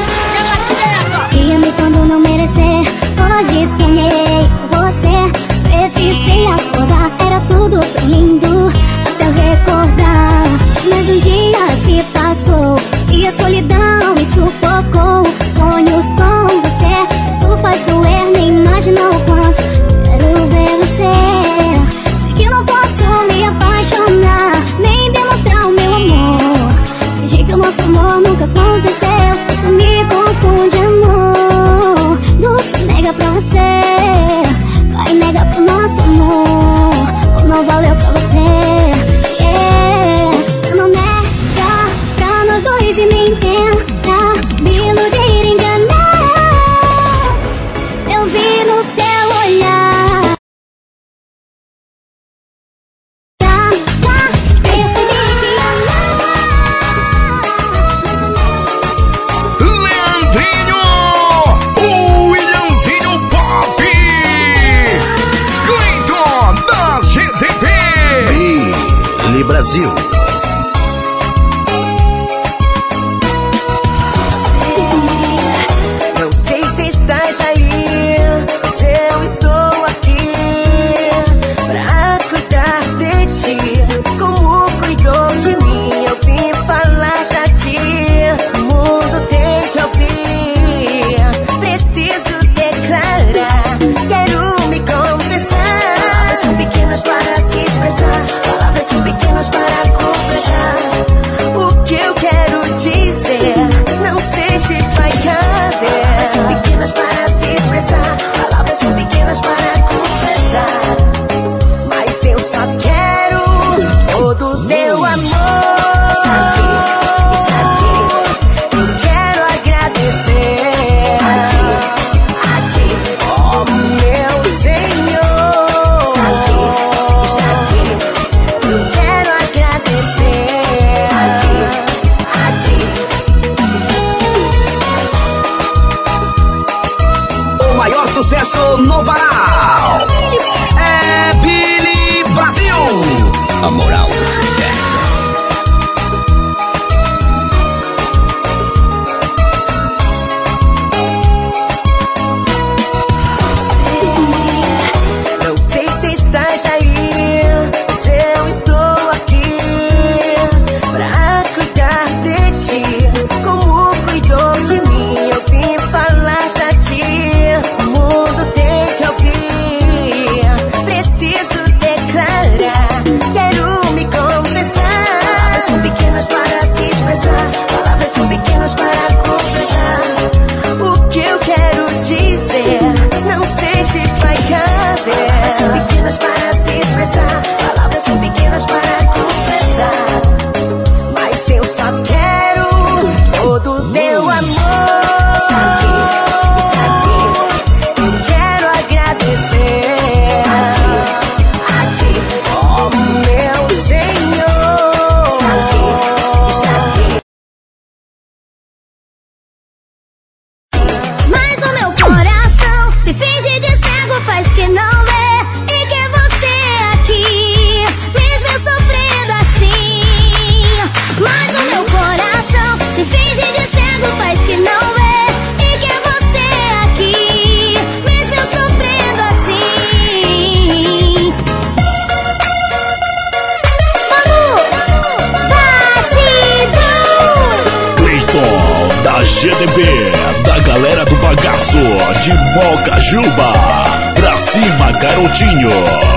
Ia-me quando não merecer. Hoje sonhei com você. Precisei acordar. Era tudo tão lindo até eu recordar. Mas um dia se passou e a solidão me sufocou. Sonhos com você, isso faz doer. Nem imaginou o quanto quero ver você. Sei que não posso me apaixonar, nem demonstrar o meu amor. Fingi que o nosso amor nunca aconteceu. Isso me confunde, amor. Doce nega pra você, Brasil. Não sei se estás aí, se eu estou aqui pra cuidar de ti, como cuidou de mim. Eu vim falar pra ti, o mundo tem que ouvir. Preciso declarar, quero me confessar. Palavras são pequenas para se expressar, palavras são pequenas para completar o que eu quero dizer. Não sei se vai caber. Palavras são pequenas para se expressar, palavras são pequenas para completar, mas eu só quero todo o teu amor. Está aqui, está aqui. Eu quero agradecer a ti, a ti, oh meu Senhor. Está aqui, está aqui. Eu quero agradecer a ti, a ti. O maior sucesso no Pará é Billy Brasil. A moral do sucesso. Não sei se estás aí, se eu estou aqui pra cuidar de ti, como cuidou de mim. Eu vim falar pra ti, o mundo tem que ouvir. Preciso declarar, quero me confessar. Palavras são pequenas para se expressar, palavras são pequenas para completar o que eu quero dizer. Não sei se vai caber. Palavras são pequenas para se expressar, palavras são pequenas para completar, mas eu só quero todo o teu amor. Está aqui, está aqui. Eu quero agradecer a ti, a ti, oh meu Senhor. Está aqui, está aqui. Mas o meu coração se finge de cego, faz que não vê e quer você aqui, mesmo eu sofrendo assim. Mas o meu coração se finge de cego, faz que não vê e quer você aqui, mesmo eu sofrendo assim. Vamos, batidão. Cleiton da G D B, da galera do bagaço de Mocajuba. Pra cima, garotinho.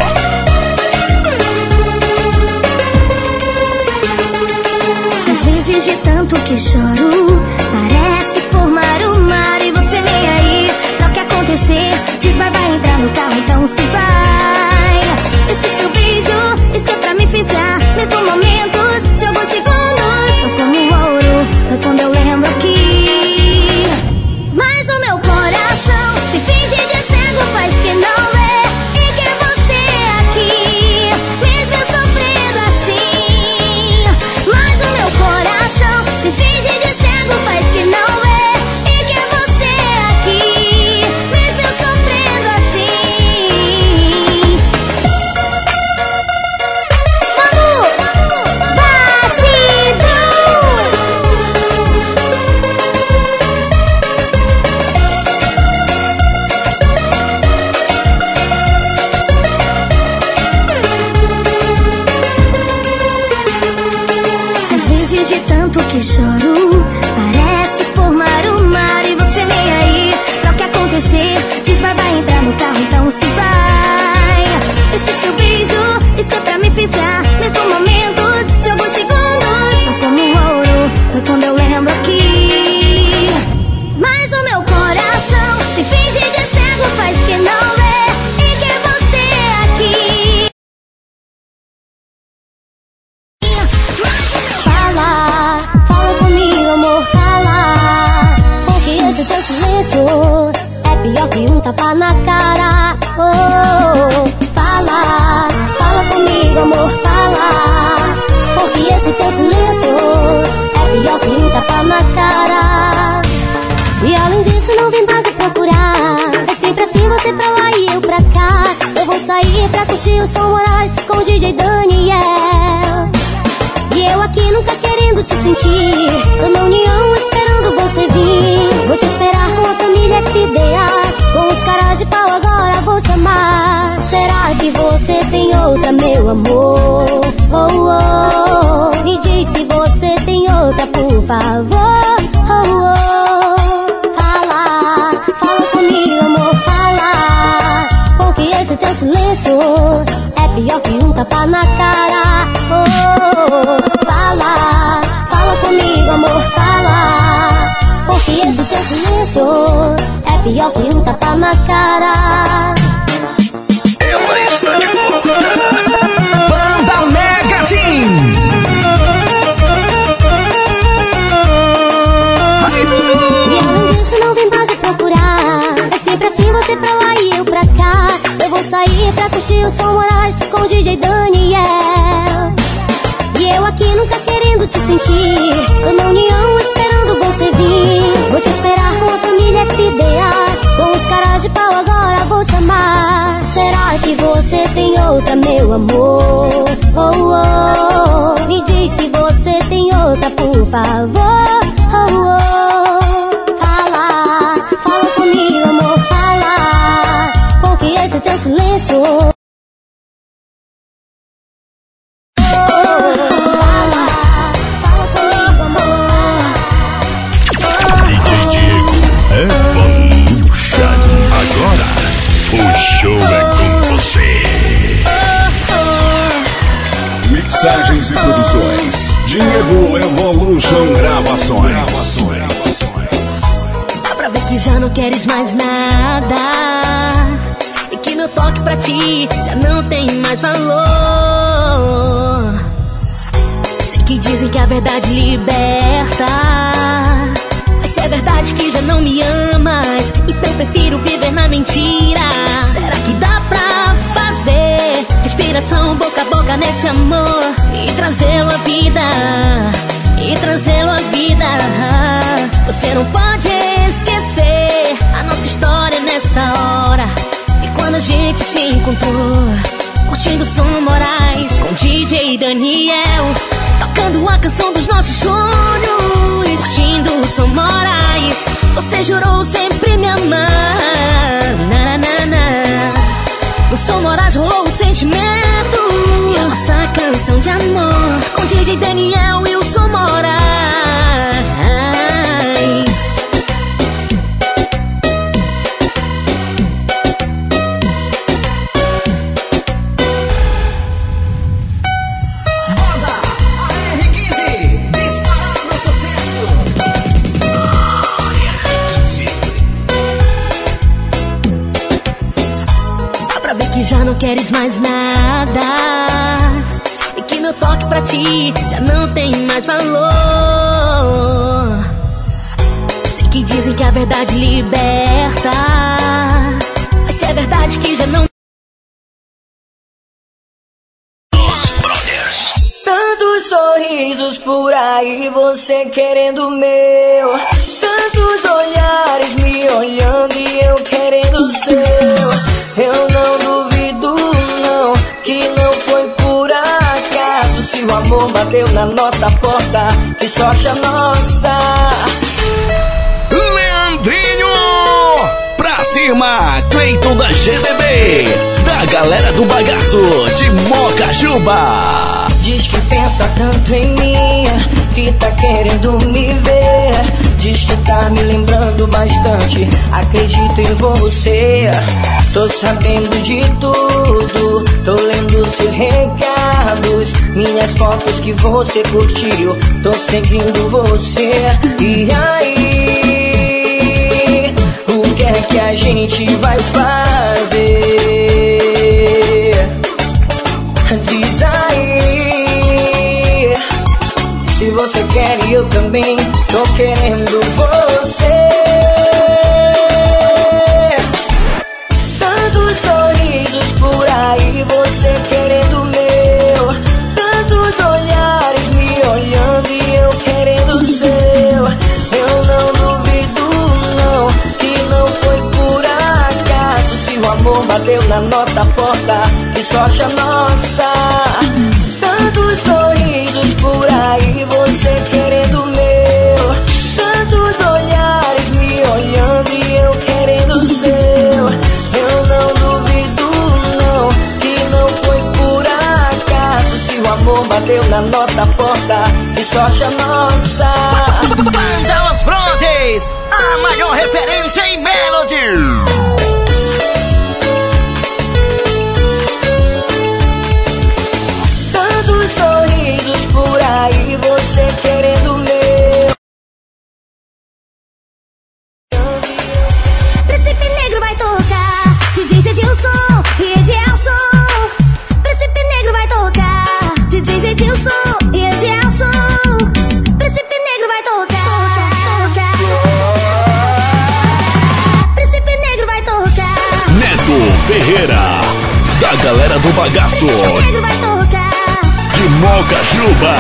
Às vezes de tanto que choro, parece formar o mar e você nem aí pra o que acontecer. Diz vai, vai entrar no carro, então se vai. Esse seu beijo, isso é pra me viciar. Mesmo momentos de alguns segundos são como ouro, foi quando eu lembro aqui. Mas o meu coração se finge de cego, faz que não vê e quer você aqui, mesmo eu sofrendo assim. Mas o meu coração se finge de cego, faz que não vê e quer você aqui, mesmo eu sofrendo assim. Vamos, batidão. Às vezes de tanto que choro, parece formar o mar e você nem aí pra o que acontecer. Diz vai, vai entrar no carro, então se vai. Esse seu beijo, isso é pra me viciar. Mesmo momentos de alguns segundos são como ouro, foi quando eu lembro aqui. Mas o meu coração se finge de cego, faz que não vê e quer você aqui. Fala, fala comigo, amor, fala. Porque esse teu silêncio é pior que um tapa na cara. Oh, fala, fala comigo, amor, fala. Porque esse teu silêncio é pior que um tapa na cara. E além disso não vem mais me procurar. É sempre assim, você pra lá e eu pra cá. Eu vou sair pra curtir o som Moraes com o D J Daniel. sentir. Tô na união esperando você vir. Vou te esperar com a família F D A. Com os caras de pau agora vou chamar. Será que você tem outra, meu amor? Oh, oh. Me diz se você tem outra, por favor. Oh, oh. Fala, fala comigo, amor, fala. Porque esse teu silêncio é pior que um tapa na cara. Oh, fala, fala comigo, amor, fala. Porque esse teu silêncio é pior que um tapa na cara. Ela está de volta. Banda Mega Team. Ai, Dudu. E além disso não vem mais me procurar. É sempre assim, você pra lá e eu pra cá. Eu vou sair pra curtir o Som Moraes com o D J Daniel. E eu aqui nunca querendo te sentir. Tô na união esperando você vir. Vou te esperar com a família F D A. Com os caras de pau agora vou chamar. Será que você tem outra, meu amor? Oh, oh. Me diz se você tem outra, por favor. Oh, oh. Fala, fala comigo, amor, fala. Porque esse teu silêncio Mixagens e produções Diego Evolution Gravações. Dá pra ver que já não queres mais nada e que meu toque pra ti já não tem mais valor. Sei que dizem que a verdade liberta, mas se é verdade que já não me amas, então prefiro viver na mentira. Será que dá pra fazer respiração boca a boca nesse amor e trazê-lo à vida, e trazê-lo à vida? Você não pode esquecer a nossa história nessa hora. E quando a gente se encontrou, curtindo o Som Moraes com D J Daniel, tocando a canção dos nossos sonhos, vestindo o Som Moraes. Você jurou sempre me amar. Na, na, na. No Som Moraes rolou um sentimento e a nossa canção de amor com D J Daniel e o Som Moraes. Banda A R quinze, disparado sucesso. Dá pra ver que já não queres mais nada e que meu toque pra ti já não tem mais valor. Sei que dizem que a verdade liberta, mas se é verdade que já não. Tantos sorrisos por aí, você querendo o meu. Tantos olhares me olhando e eu querendo o seu. Eu não duvido não, que não foi por acaso. Se o amor bateu na nossa porta, que sorte a nossa. Leandrinho! Pra cima, Cleiton da G D B, da galera do bagaço de Mocajuba. Diz que pensa tanto em mim, que tá querendo me ver. Diz que tá me lembrando bastante, acredito em você. Tô sabendo de tudo, tô lendo seus recados, minhas fotos que você curtiu, tô seguindo você. E aí, o que é que a gente vai fazer? Diz aí, se você quer e eu também tô querendo você. Tantos sorrisos por aí, você querendo o meu. Tantos olhares me olhando e eu querendo o seu. Eu não duvido não, que não foi por acaso. Se o amor bateu na nossa porta, que sorte a nossa. Tantos sorrisos por aí, você querendo na nossa porta e sorte nossa. Banda Os Brontes, a maior referência em Melody. Tantos sorrisos por aí, você querendo meu. Príncipe Negro vai tocar, D J Zedilson e Edielson. Príncipe Negro vai tocar, D J Zedilson e Edielson. Príncipe Negro vai tocar, Príncipe Negro vai tocar. Neto Ferreira, da galera do bagaço. Príncipe Negro vai tocar. De Mocajuba.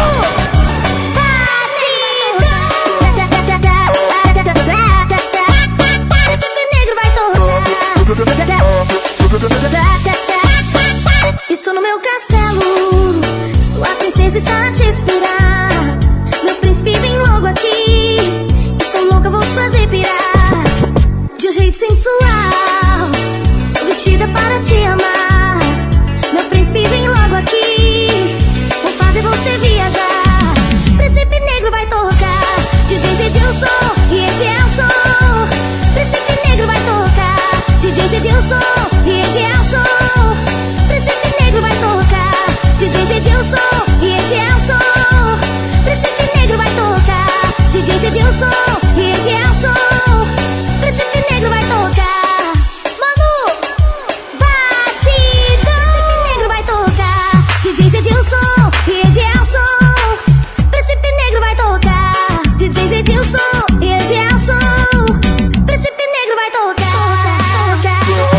Estou no meu castelo, sua princesa está a te esperar. Meu príncipe vem logo aqui, estou louca, vou te fazer pirar. De um jeito sensual, estou vestida para te amar. Meu príncipe vem logo aqui, vou fazer você viajar. Príncipe Negro vai tocar, D J Zedilson e Edielson. Príncipe Negro vai tocar, D J Zedilson e Edielson. Príncipe Negro vai tocar, D J Zedilson e Edielson. Príncipe Negro vai tocar, D J Zedilson e Edielson. Príncipe Negro vai tocar, Manu, batidão. Príncipe Negro vai tocar, D J Zedilson e Edielson. Príncipe Negro vai tocar, D J Zedilson e Edielson. Príncipe Negro vai tocar,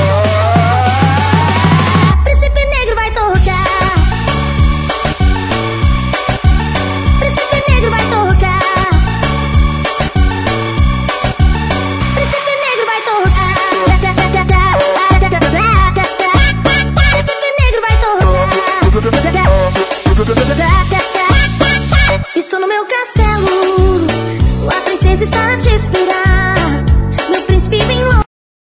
Príncipe Negro vai tocar. Príncipe Negro vai tocar. Príncipe Negro vai tocar. Príncipe Negro vai tocar. Estou no meu castelo, sua princesa está a te esperar. Meu príncipe vem logo.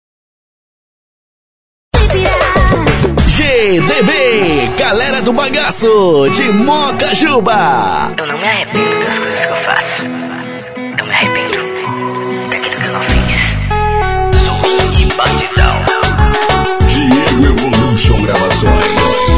G D B, galera do bagaço, de Mocajuba. Eu não me arrependo das coisas que eu faço. Eu me arrependo daquilo que eu não fiz. Sou e batidão. Diego Evolution Gravações.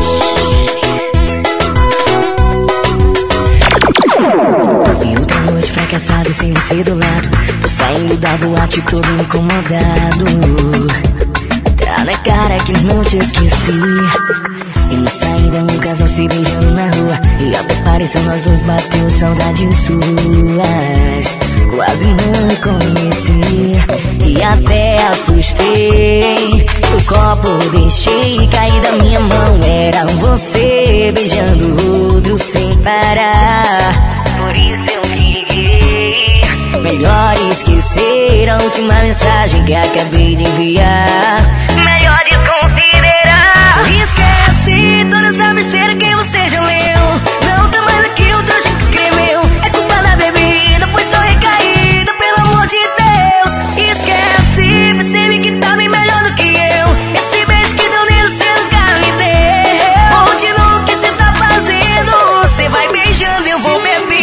E outra noite fracassado sem você do lado. Tô saindo da boate todo incomodado. Tá na cara que não te esqueci. E na saída um casal se beijando na rua. E até pareceu nós dois, bateu saudades suas. Quase não conheci e até assustei. O copo deixei cair da minha mão. Era você beijando outro sem parar. Por isso eu liguei. Melhor esquecer a última mensagem que acabei de enviar. Melhor desconsiderar. Esquece toda essa besteira que você já leu. Não tá mais aqui o trouxa que escreveu. É culpa da bebida, foi só recaída, pelo amor de Deus. Esquece, percebe que tá bem melhor do que eu. Esse beijo que deu nele você nunca me deu. Continua o que você tá fazendo. Você vai beijando, eu vou bebendo.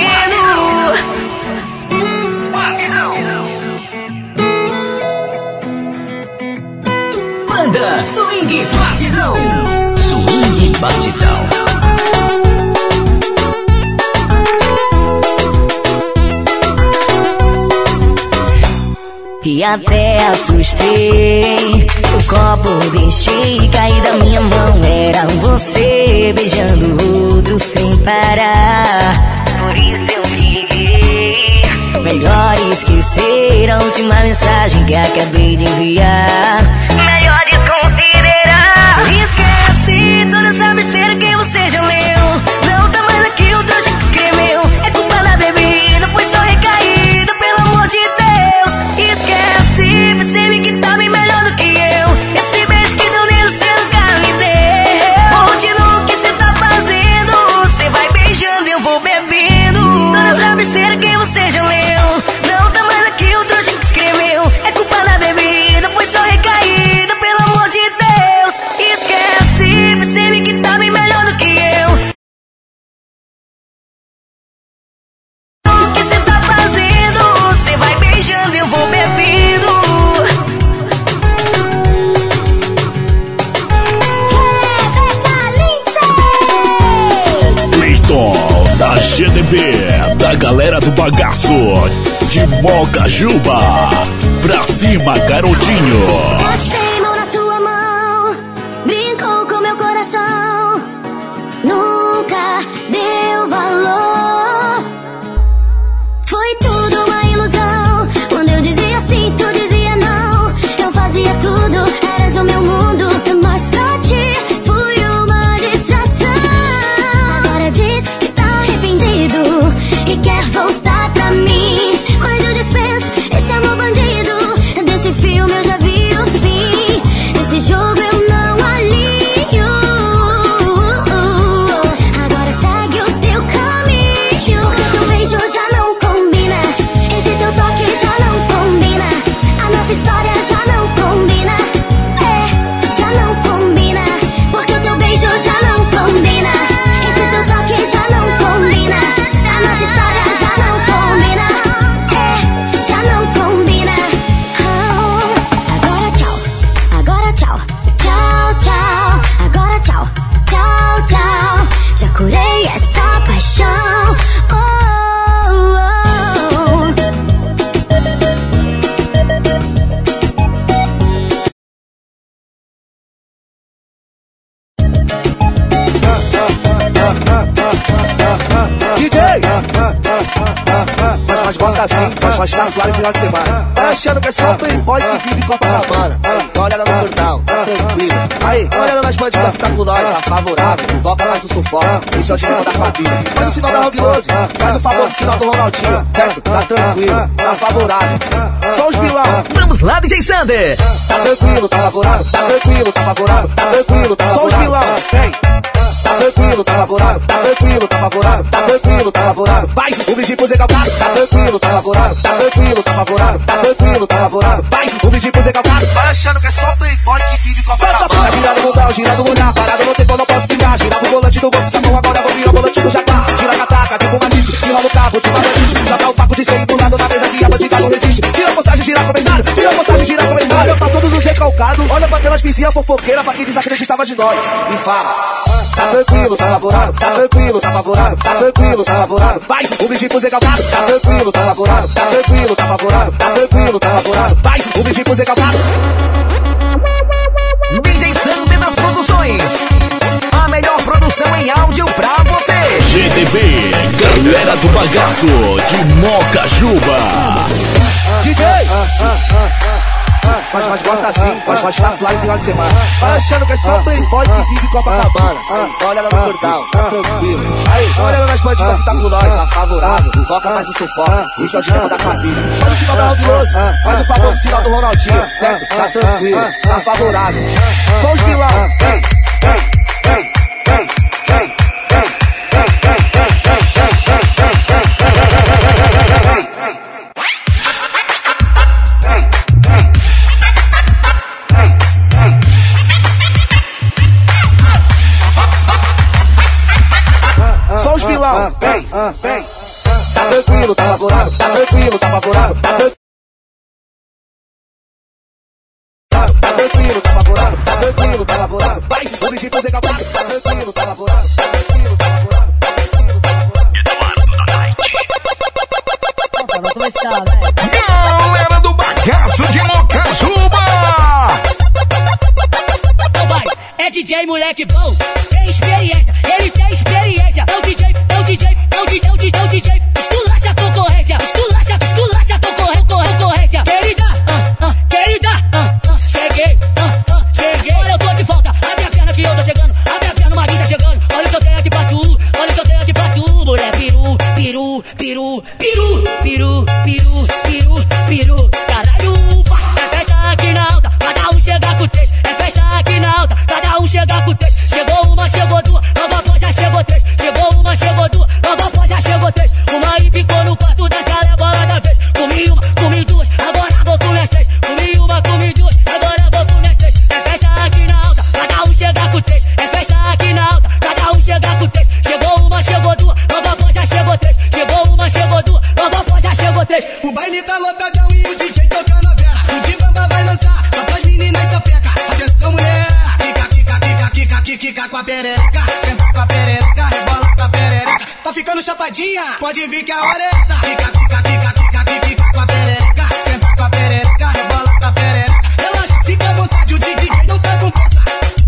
Banda Swing Batidão. Swing Batidão. E até assustei. O copo deixei cair da minha mão. Era você beijando outro sem parar. Por isso eu liguei. Melhor esquecer a última mensagem que acabei de enviar. Melhor desconsiderar. Esquece toda essa besteira que você já leu. Não tá mais aqui o trouxa que escreveu. É culpa da bebida, foi só recaída, pelo amor de Deus. Esquece, percebe que tá bem melhor do que eu. Esse beijo que deu nele você nunca me deu. Continua o que você tá fazendo. Você vai beijando, eu vou bebendo. Toda essa besteira que você já leu. Não tá mais aqui o trouxa que escreveu. É culpa da bebida, foi só recaída, B, da galera do bagaço de Mocajuba. Pra cima, garotinho. Passei mão na tua mão, brincou com meu coração, nunca deu valor. Foi tudo uma ilusão. Quando eu dizia sim, tu dizia não. Eu fazia tudo, eras o meu mundo, mas pra ti fui uma distração. Agora diz que tá arrependido e quer voltar pra mim, mas eu dispenso esse amor bandido. Desse filme eu já vi o fim, esse jogo eu não alinho. Agora segue o teu caminho, porque teu beijo já não combina, esse teu toque já não combina, a nossa história já não combina. É, já não combina, porque o teu beijo já não combina, esse teu toque já não combina, a nossa história já não combina. É, já não combina. Agora tchau, agora tchau, tchau, tchau. Agora tchau, tchau, tchau. Já curei essa paixão. Oh, oh, oh. D J! Mas, mas gosta assim, mas mas tá suave no final de semana. Tá achando que é só playboy que vive em Copacabana. Dá olhada no portal, tá tranquilo. Aí, olhada nas bandidas que tá com nós, tá favorável. Toca mais do sufoco, isso é o time da família. Faz o sinal da Rob Rose, faz o famoso sinal do Ronaldinho. Certo? Tá tranquilo, tá favorável. Só os vilão. Vamos lá, D J Sander. Tá tranquilo, tá favorável. Tá tranquilo, tá favorável. Tá tranquilo, tá favorável. Só os vilão. Vem. Tá tranquilo, tá favorável, tá tranquilo, tá favorável, tá tranquilo, tá favorável. Vai, o bichinho pro Zé Calcado. Tá tranquilo, tá favorável, tá tranquilo, tá favorável, tá tranquilo, tá favorável. Vai, o bichinho pro Zé Calcado. Vai achando que é só playboy que vive com a Copacabana. Gira no mundão, gira no mundão, parado no tempo, eu não posso pingar. Gira pro volante do banco, sapão, agora eu vou virar o volante do Jaguar. Gira a cataca, tipo uma disco, enrola o cabo, tipo uma bandite. Joga o papo de cem do lado na mesa que a bandida não resiste. Tira a postagem, gira comentário, tira a postagem, gira comentário. Olha pra todos os recalcados, olha pra aquelas vizinhas fofoqueiras, pra quem desacreditava de nós. E fala, tá tranquilo, tá favorável, tá tranquilo, tá favorável, tá tranquilo, tá favorável. Vai, o bichinho pro Zé Calcado. Tá tranquilo, tá favorável, tá tranquilo, tá favorável, tá tranquilo, tá favorável. Vai, o bichinho pro Zé Calcado. D J Sander nas produções, a melhor produção em áudio pra você. G D B, galera do bagaço de Mocajuba. D J! Mas, mas gosta assim, mas, mas tá suave no final de semana. Vai achando que é só playboy que vive em Copacabana. Dá olhada no portal, tá tranquilo. Aí, olha nas bandidas que tá com nós, tá favorável. Toca mais do sufoco, isso é o dinheiro da família. Faz o sinal da Rob Rose, faz o famoso sinal do Ronaldinho. Certo? Tá tranquilo, tá favorável. Só os vilão. Vem, vem, vem, vem, vem, vem, vem, vem, vem, vem, vem, vem, vem. Só os vilão, vem, vem. Tá tranquilo, tá favorável, tá tranquilo, tá favorável, tá tranquilo. Tá tranquilo, tá favorável, tá tranquilo, tá favorável. Vai, o bichinho pro Zé Calcado. Tá tranquilo, tá favorável, tá tranquilo, tá favorável. Vai começar, velho. Galera do bagaço de Mocajuba. Então vai, é D J moleque bom, tem experiência, ele tem experiência. É o D J, é o D J, é o D J, é o D J, é o D J. Esculacha a concorrência, esculacha, esculacha a concorrência, concorrência. Querida, ah, ah, querida, ah, ah, cheguei, ah, ah, cheguei. Olha, eu tô de volta, abre a perna que eu tô chegando, abre a perna, o Maguinho tá chegando. Olha o que eu tenho aqui pra tu, olha o que eu tenho aqui pra tu. Mulher peru, peru, peru, peru, peru, peru, peru, peru. Caralho, é festa aqui na alta, cada um chega com três. É festa aqui na alta, cada um chega com três. Chegou uma, chegou duas, logo após já chegou três. Chegou uma, chegou duas, logo após já chegou três. Uma e ficou no quarto da sala, é bola da vez. Comi uma, comi duas, agora vou comer seis. Comi uma, comi duas, agora vou comer seis. É festa aqui na alta, cada um chega com três. É festa aqui na alta, cada um chega com três. Chegou uma, chegou duas, logo após já chegou três. Chegou uma, chegou duas, logo após já chegou três. O baile tá lotadão e o D J tocando a vela. O de bamba vai lançar, só pras meninas sapeca. Atenção, mulher, quica, quica, quica, quica, quica com a perereca. Senta com a perereca, rebola com a perereca. tá ficando chapadinha? Pode vir que a hora é essa. Fica, fica, fica, fica, fica, fica com a perereca. Senta com a perereca, rebola com a perereca. Relaxa, fica à vontade, o D J não tá com pressa.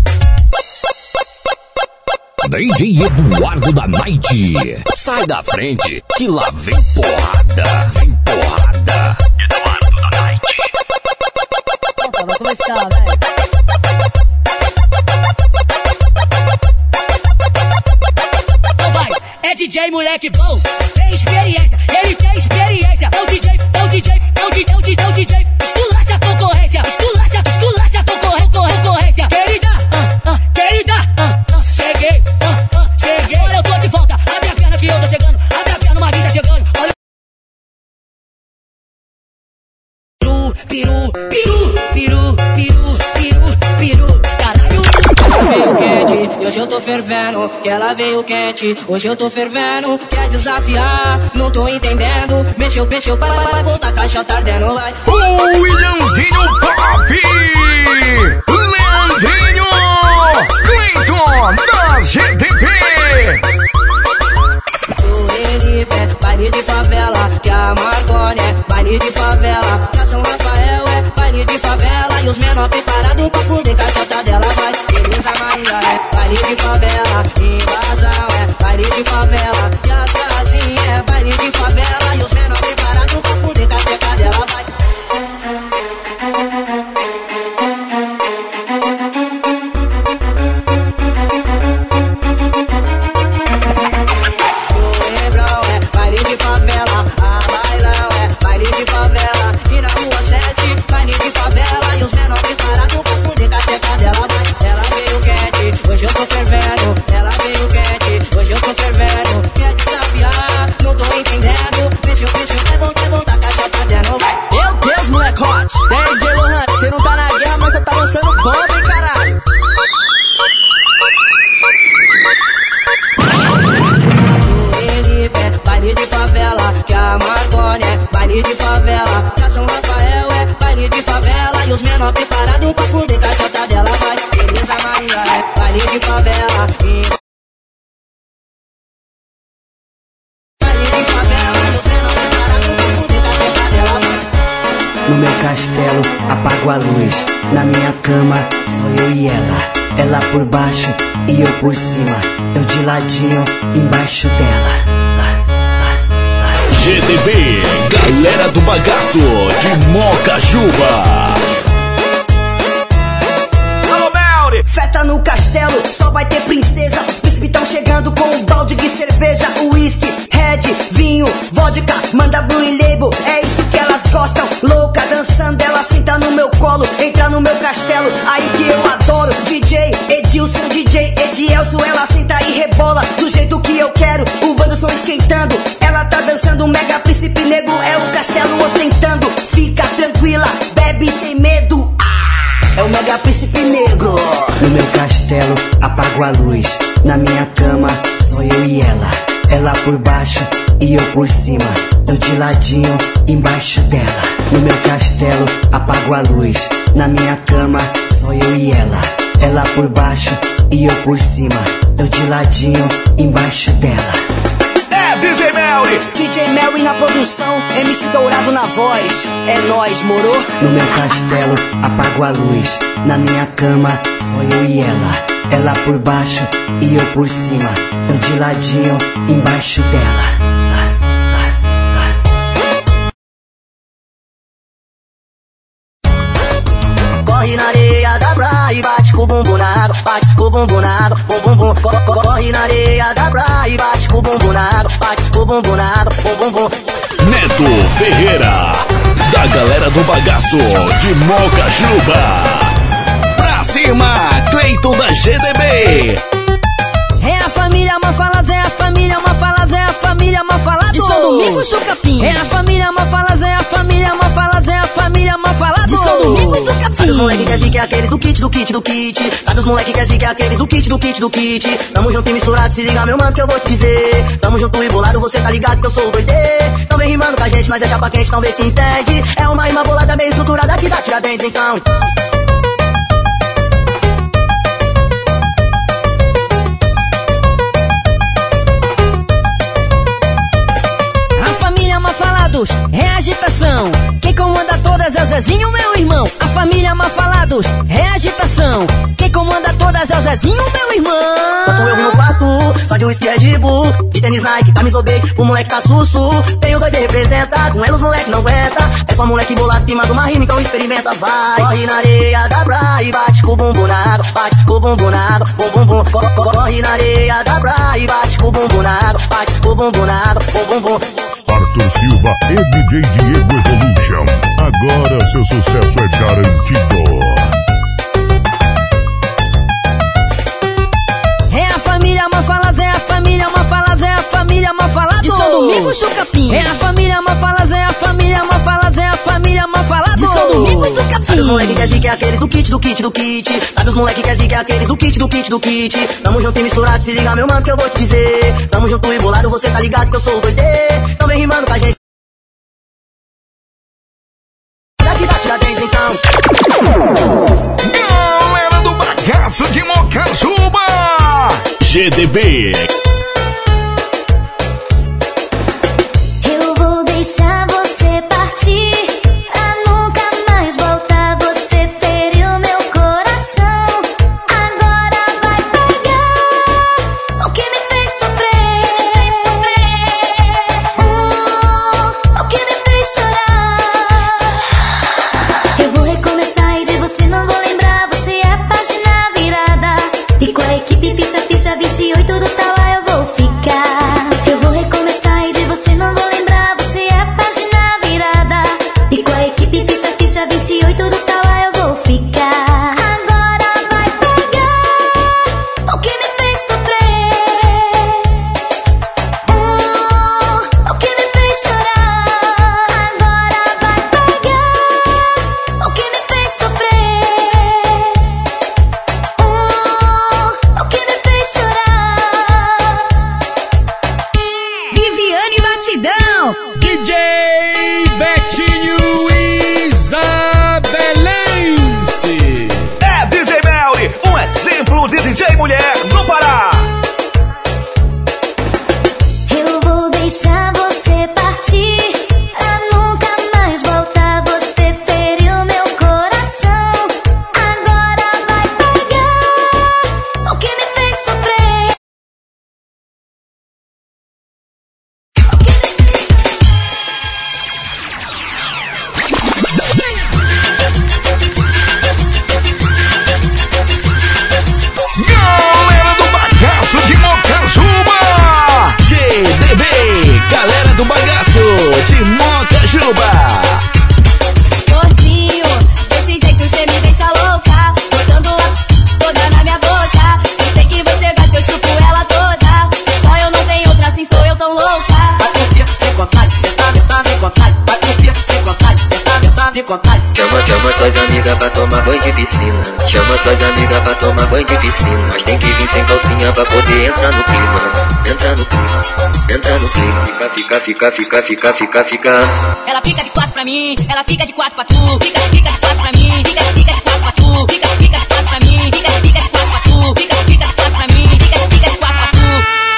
D J Eduardo da Night. Sai da frente, que lá vem porrada. Vem porrada. Eduardo da Night. Opa, vai começar, velho. É D J moleque bom, tem experiência, ele tem experiência. É o D J, é o D J, é o D J, é o D J, é o D J. Esculacha a concorrência, esculacha, esculacha a concorrência, concorrência. Querida, ah, ah, querida, ah, ah, cheguei, ah, ah, cheguei. Olha, eu tô de volta, abre a perna que eu tô chegando, abre a perna, uma vida chegando. Olha. Peru, peru, peru, peru, peru, peru, peru, caralho. Ela veio quente, hoje eu tô fervendo. Que ela veio quente, hoje eu tô fervendo. Quer desafiar, não tô entendendo. Mexeu, mexeu, para, vai voltar, caixa tá ardendo, vai. O Williamzinho Pop, Leandrinho, Cleiton da G D P. Felipe, baile de favela. Que a Marconi é baile de favela. Que a São Rafael é baile de favela. E os menor preparados pra fuder, caixa tá dela, vai. Elisa Maria é baile de favela. Invasão é baile de favela. E a casinha é baile de favela. E os menor preparados pra fuder, caixa tá dela, vai. Hoje eu tô fervendo, ela veio quente. Hoje eu tô fervendo, quer desafiar, não tô entendendo. Mexeu, mexeu, vai voltar, voltar, caixa tá dentro, vai. Meu Deus, moleque hot. D J Lohan, cê não tá na guerra, mas cê tá lançando bomba, hein, caralho. Felipe, baile de favela. Que a Marconi é baile de favela. Que a São Rafael é baile de favela. E os menor preparados pra fuder, caixa tá dela, vai. Elisa Maria é baile de favela. E... No meu castelo, apago a luz. Na minha cama, só eu e ela. Ela por baixo e eu por cima. Eu de ladinho, embaixo dela. G D B, galera do bagaço de Mocajuba. Alô, Melry! Festa no castelo, só vai ter princesa. Os príncipes tão chegando com um balde de cerveja, uísque, red, vinho, vodka, manda Blue Label. É isso que elas gostam, louca dançando. Ela senta no meu colo, entra no meu castelo. Aí que eu adoro, D J Edilson, D J Edielson. Ela senta e rebola do jeito que eu quero. O Wanderson esquentando, ela tá dançando. O mega príncipe negro é o castelo ostentando. Fica tranquila, bebe sem medo. Ah, é o mega príncipe negro. No meu castelo, apago a luz. Na minha cama, só eu e ela. Ela por baixo e eu por cima. Eu de ladinho, embaixo dela. No meu castelo, apago a luz. Na minha cama, só eu e ela. Ela por baixo e eu por cima. Eu de ladinho, embaixo dela. É D J Melry! D J Melry na produção, M C Dourado na voz. É nóis, moro? No meu castelo, apago a luz. Na minha cama, só eu e ela. Ela por baixo e eu por cima. Eu de ladinho, embaixo dela. Corre na areia da praia e bate com o bumbum na água. Bate com o bumbum na água, bum bum bum. Co- co- Corre na areia da praia e bate com o bumbum na água. Bate com o bumbum na água, bum bum bum. Neto Ferreira, da galera do bagaço de Mocajuba. Pra cima, Cleiton da G D B. É a família Mafalas, é a família Mafalas, é a família Mafalas De São Domingos do Capim. É a família Mafalas, é a família Mafalas, é a família Mafalas De São Domingos do Capim. Sabe os moleque que é zica, é aqueles do kit, do kit, do kit. Sabe os moleque que é zica, é aqueles do kit, do kit, do kit. Tamo junto e misturado, se liga meu mano que eu vou te dizer. Tamo junto e bolado, você tá ligado que eu sou o doidê. Não vem rimando com a gente, nós é chapa quente, não vê se entende. É uma rima bolada bem estruturada que dá Tiradentes, então. Mafalados é agitação. Quem comanda todas é o Zezinho, meu irmão. A família Mafalados é agitação. Quem comanda todas é o Zezinho, meu irmão. Boto eu no quarto, só de whisky é de bu. De tênis Nike, camisa obey, o moleque tá susso. Tem o doido e representa, com ela os moleque não aguenta. É só moleque bolado que manda uma rima, então experimenta, vai. Corre na areia da praia e bate com o bumbum na água. Bate com o bumbum na água, bum bum bum. Corre na areia da praia e bate com o bumbum na água. Bate com o bumbum na água, bum bum bum. Arthur Silva e D J Diego Evolution. Agora seu sucesso é garantido. É a família Mafalados, é a família Mafalados, é a família Mafalados de São Domingos do Capim. É a família Mafalados, é a família Mafalados, é a família Mafalados de São Domingos do Capim. Sabe os moleque que é zica, é aqueles do kit, do kit, do kit. Sabe os moleque que é zica, é aqueles do kit, do kit, do kit. Tamo junto e misturado, se liga meu mano que eu vou te dizer. Tamo junto e bolado, você tá ligado que eu sou o doidê. Então vem rimando com a gente. Galera do Bagaço de Mocajuba, G D B. Eu vou deixar você partir, pra nunca mais voltar. Você feriu meu coração, agora vai pagar o que me fez sofrer, hum, o que me fez chorar. Eu vou recomeçar e de você não vou lembrar. Você é a página virada, e com a equipe ficha, ficha vinte e oito do tal eu vou ficar. Eu vou recomeçar e de você não vou lembrar. Você é a página virada, e com a equipe ficha, ficha vinte e oito do tal eu vou ficar. Agora vai pagar o que me fez sofrer, hum, o que me fez chorar. Agora vai pagar o que me fez sofrer, hum, o que me fez chorar. Viviane Batidão, D J Betinho Isabelense. É D J Melly, um exemplo de D J mulher no Pará. Eu vou deixar você partir, pra nunca mais voltar. Você feriu meu coração, agora vai pagar o que me fez sofrer. Galera do Bagaço de Mocajuba, G D B. Galera do Bagaço de Mocajuba. Gordinho, desse jeito cê me deixa louca, botando a toda na minha boca. Eu sei que você gosta, eu chupo ela toda. Só eu não tenho outra, assim sou eu tão louca. Patrícia, sem vontade, cê tá metade, sem vontade. Patrícia, sem vontade, cê tá metade, sem vontade. Chama, chama suas amigas pra tomar banho de piscina. Chama suas amigas pra tomar banho de piscina. Mas tem que vir sem calcinha pra poder entrar no clima. Entra no clima, entra no clima. Fica, fica, fica, fica, fica, fica, fica. ela fica de quatro pra mim, ela fica de quatro pra tu. Fica, fica de quatro pra mim, fica, fica de quatro pra tu. Fica, fica de quatro pra mim, fica, fica de quatro pra tu. Fica, fica de quatro pra mim, fica, fica de quatro pra tu.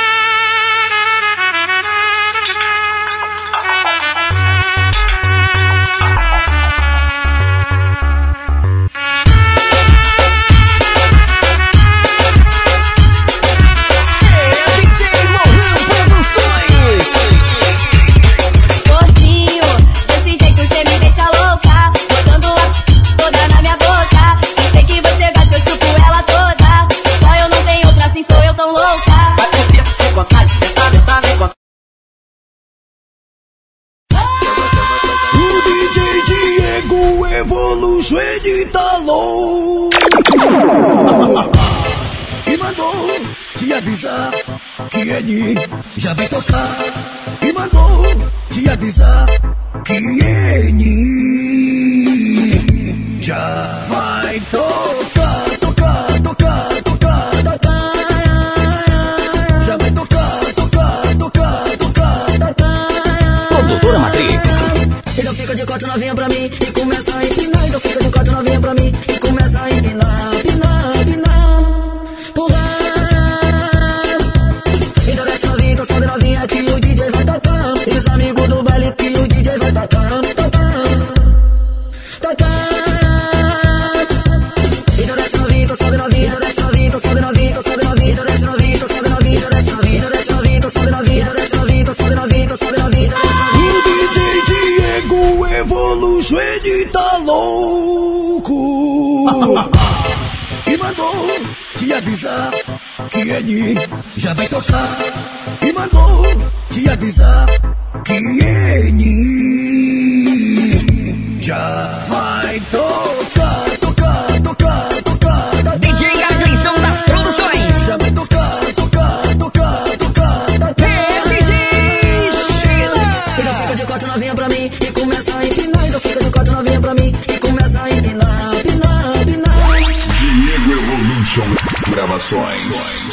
Gordinho, desse jeito cê me deixa louca, botando a toda na minha boca. Eu sei que você gosta, eu chupo ela toda. Só eu não tenho outra, assim sou eu tão louca. Patrícia, sem vontade, cê tá metade, sem vontade. O D J Diego Evolution editalou e mandou te avisar que ele já vai tocar. E mandou te avisar que ele já vai tocar, tocar, tocar, tocar, tocar. Já vai tocar, tocar, tocar, tocar, tocar. Produtora Matrix. Então fica de quatro novinha pra mim e começa a empinar. Então fica de quatro novinha pra mim e começa a empinar, empinar, empinar. Pular. Então desce novinha, então sobe novinha que o D J vai tocar. E os amigos do baile que o D J vai bicho ele tá louco. E mandou te avisar que ele já vai tocar. E mandou te avisar que ele já vai tocar, tocar, tocar, tocar. D J Gagleison das Produções. Já vai tocar, tocar, tocar, tocar. É o D J Sheila. Então fica de quatro novinha pra mim e começa a empinar. Então fica de quatro novinha pra mim e começa a empinar, empinar, empinar. Diego Evolution Gravações.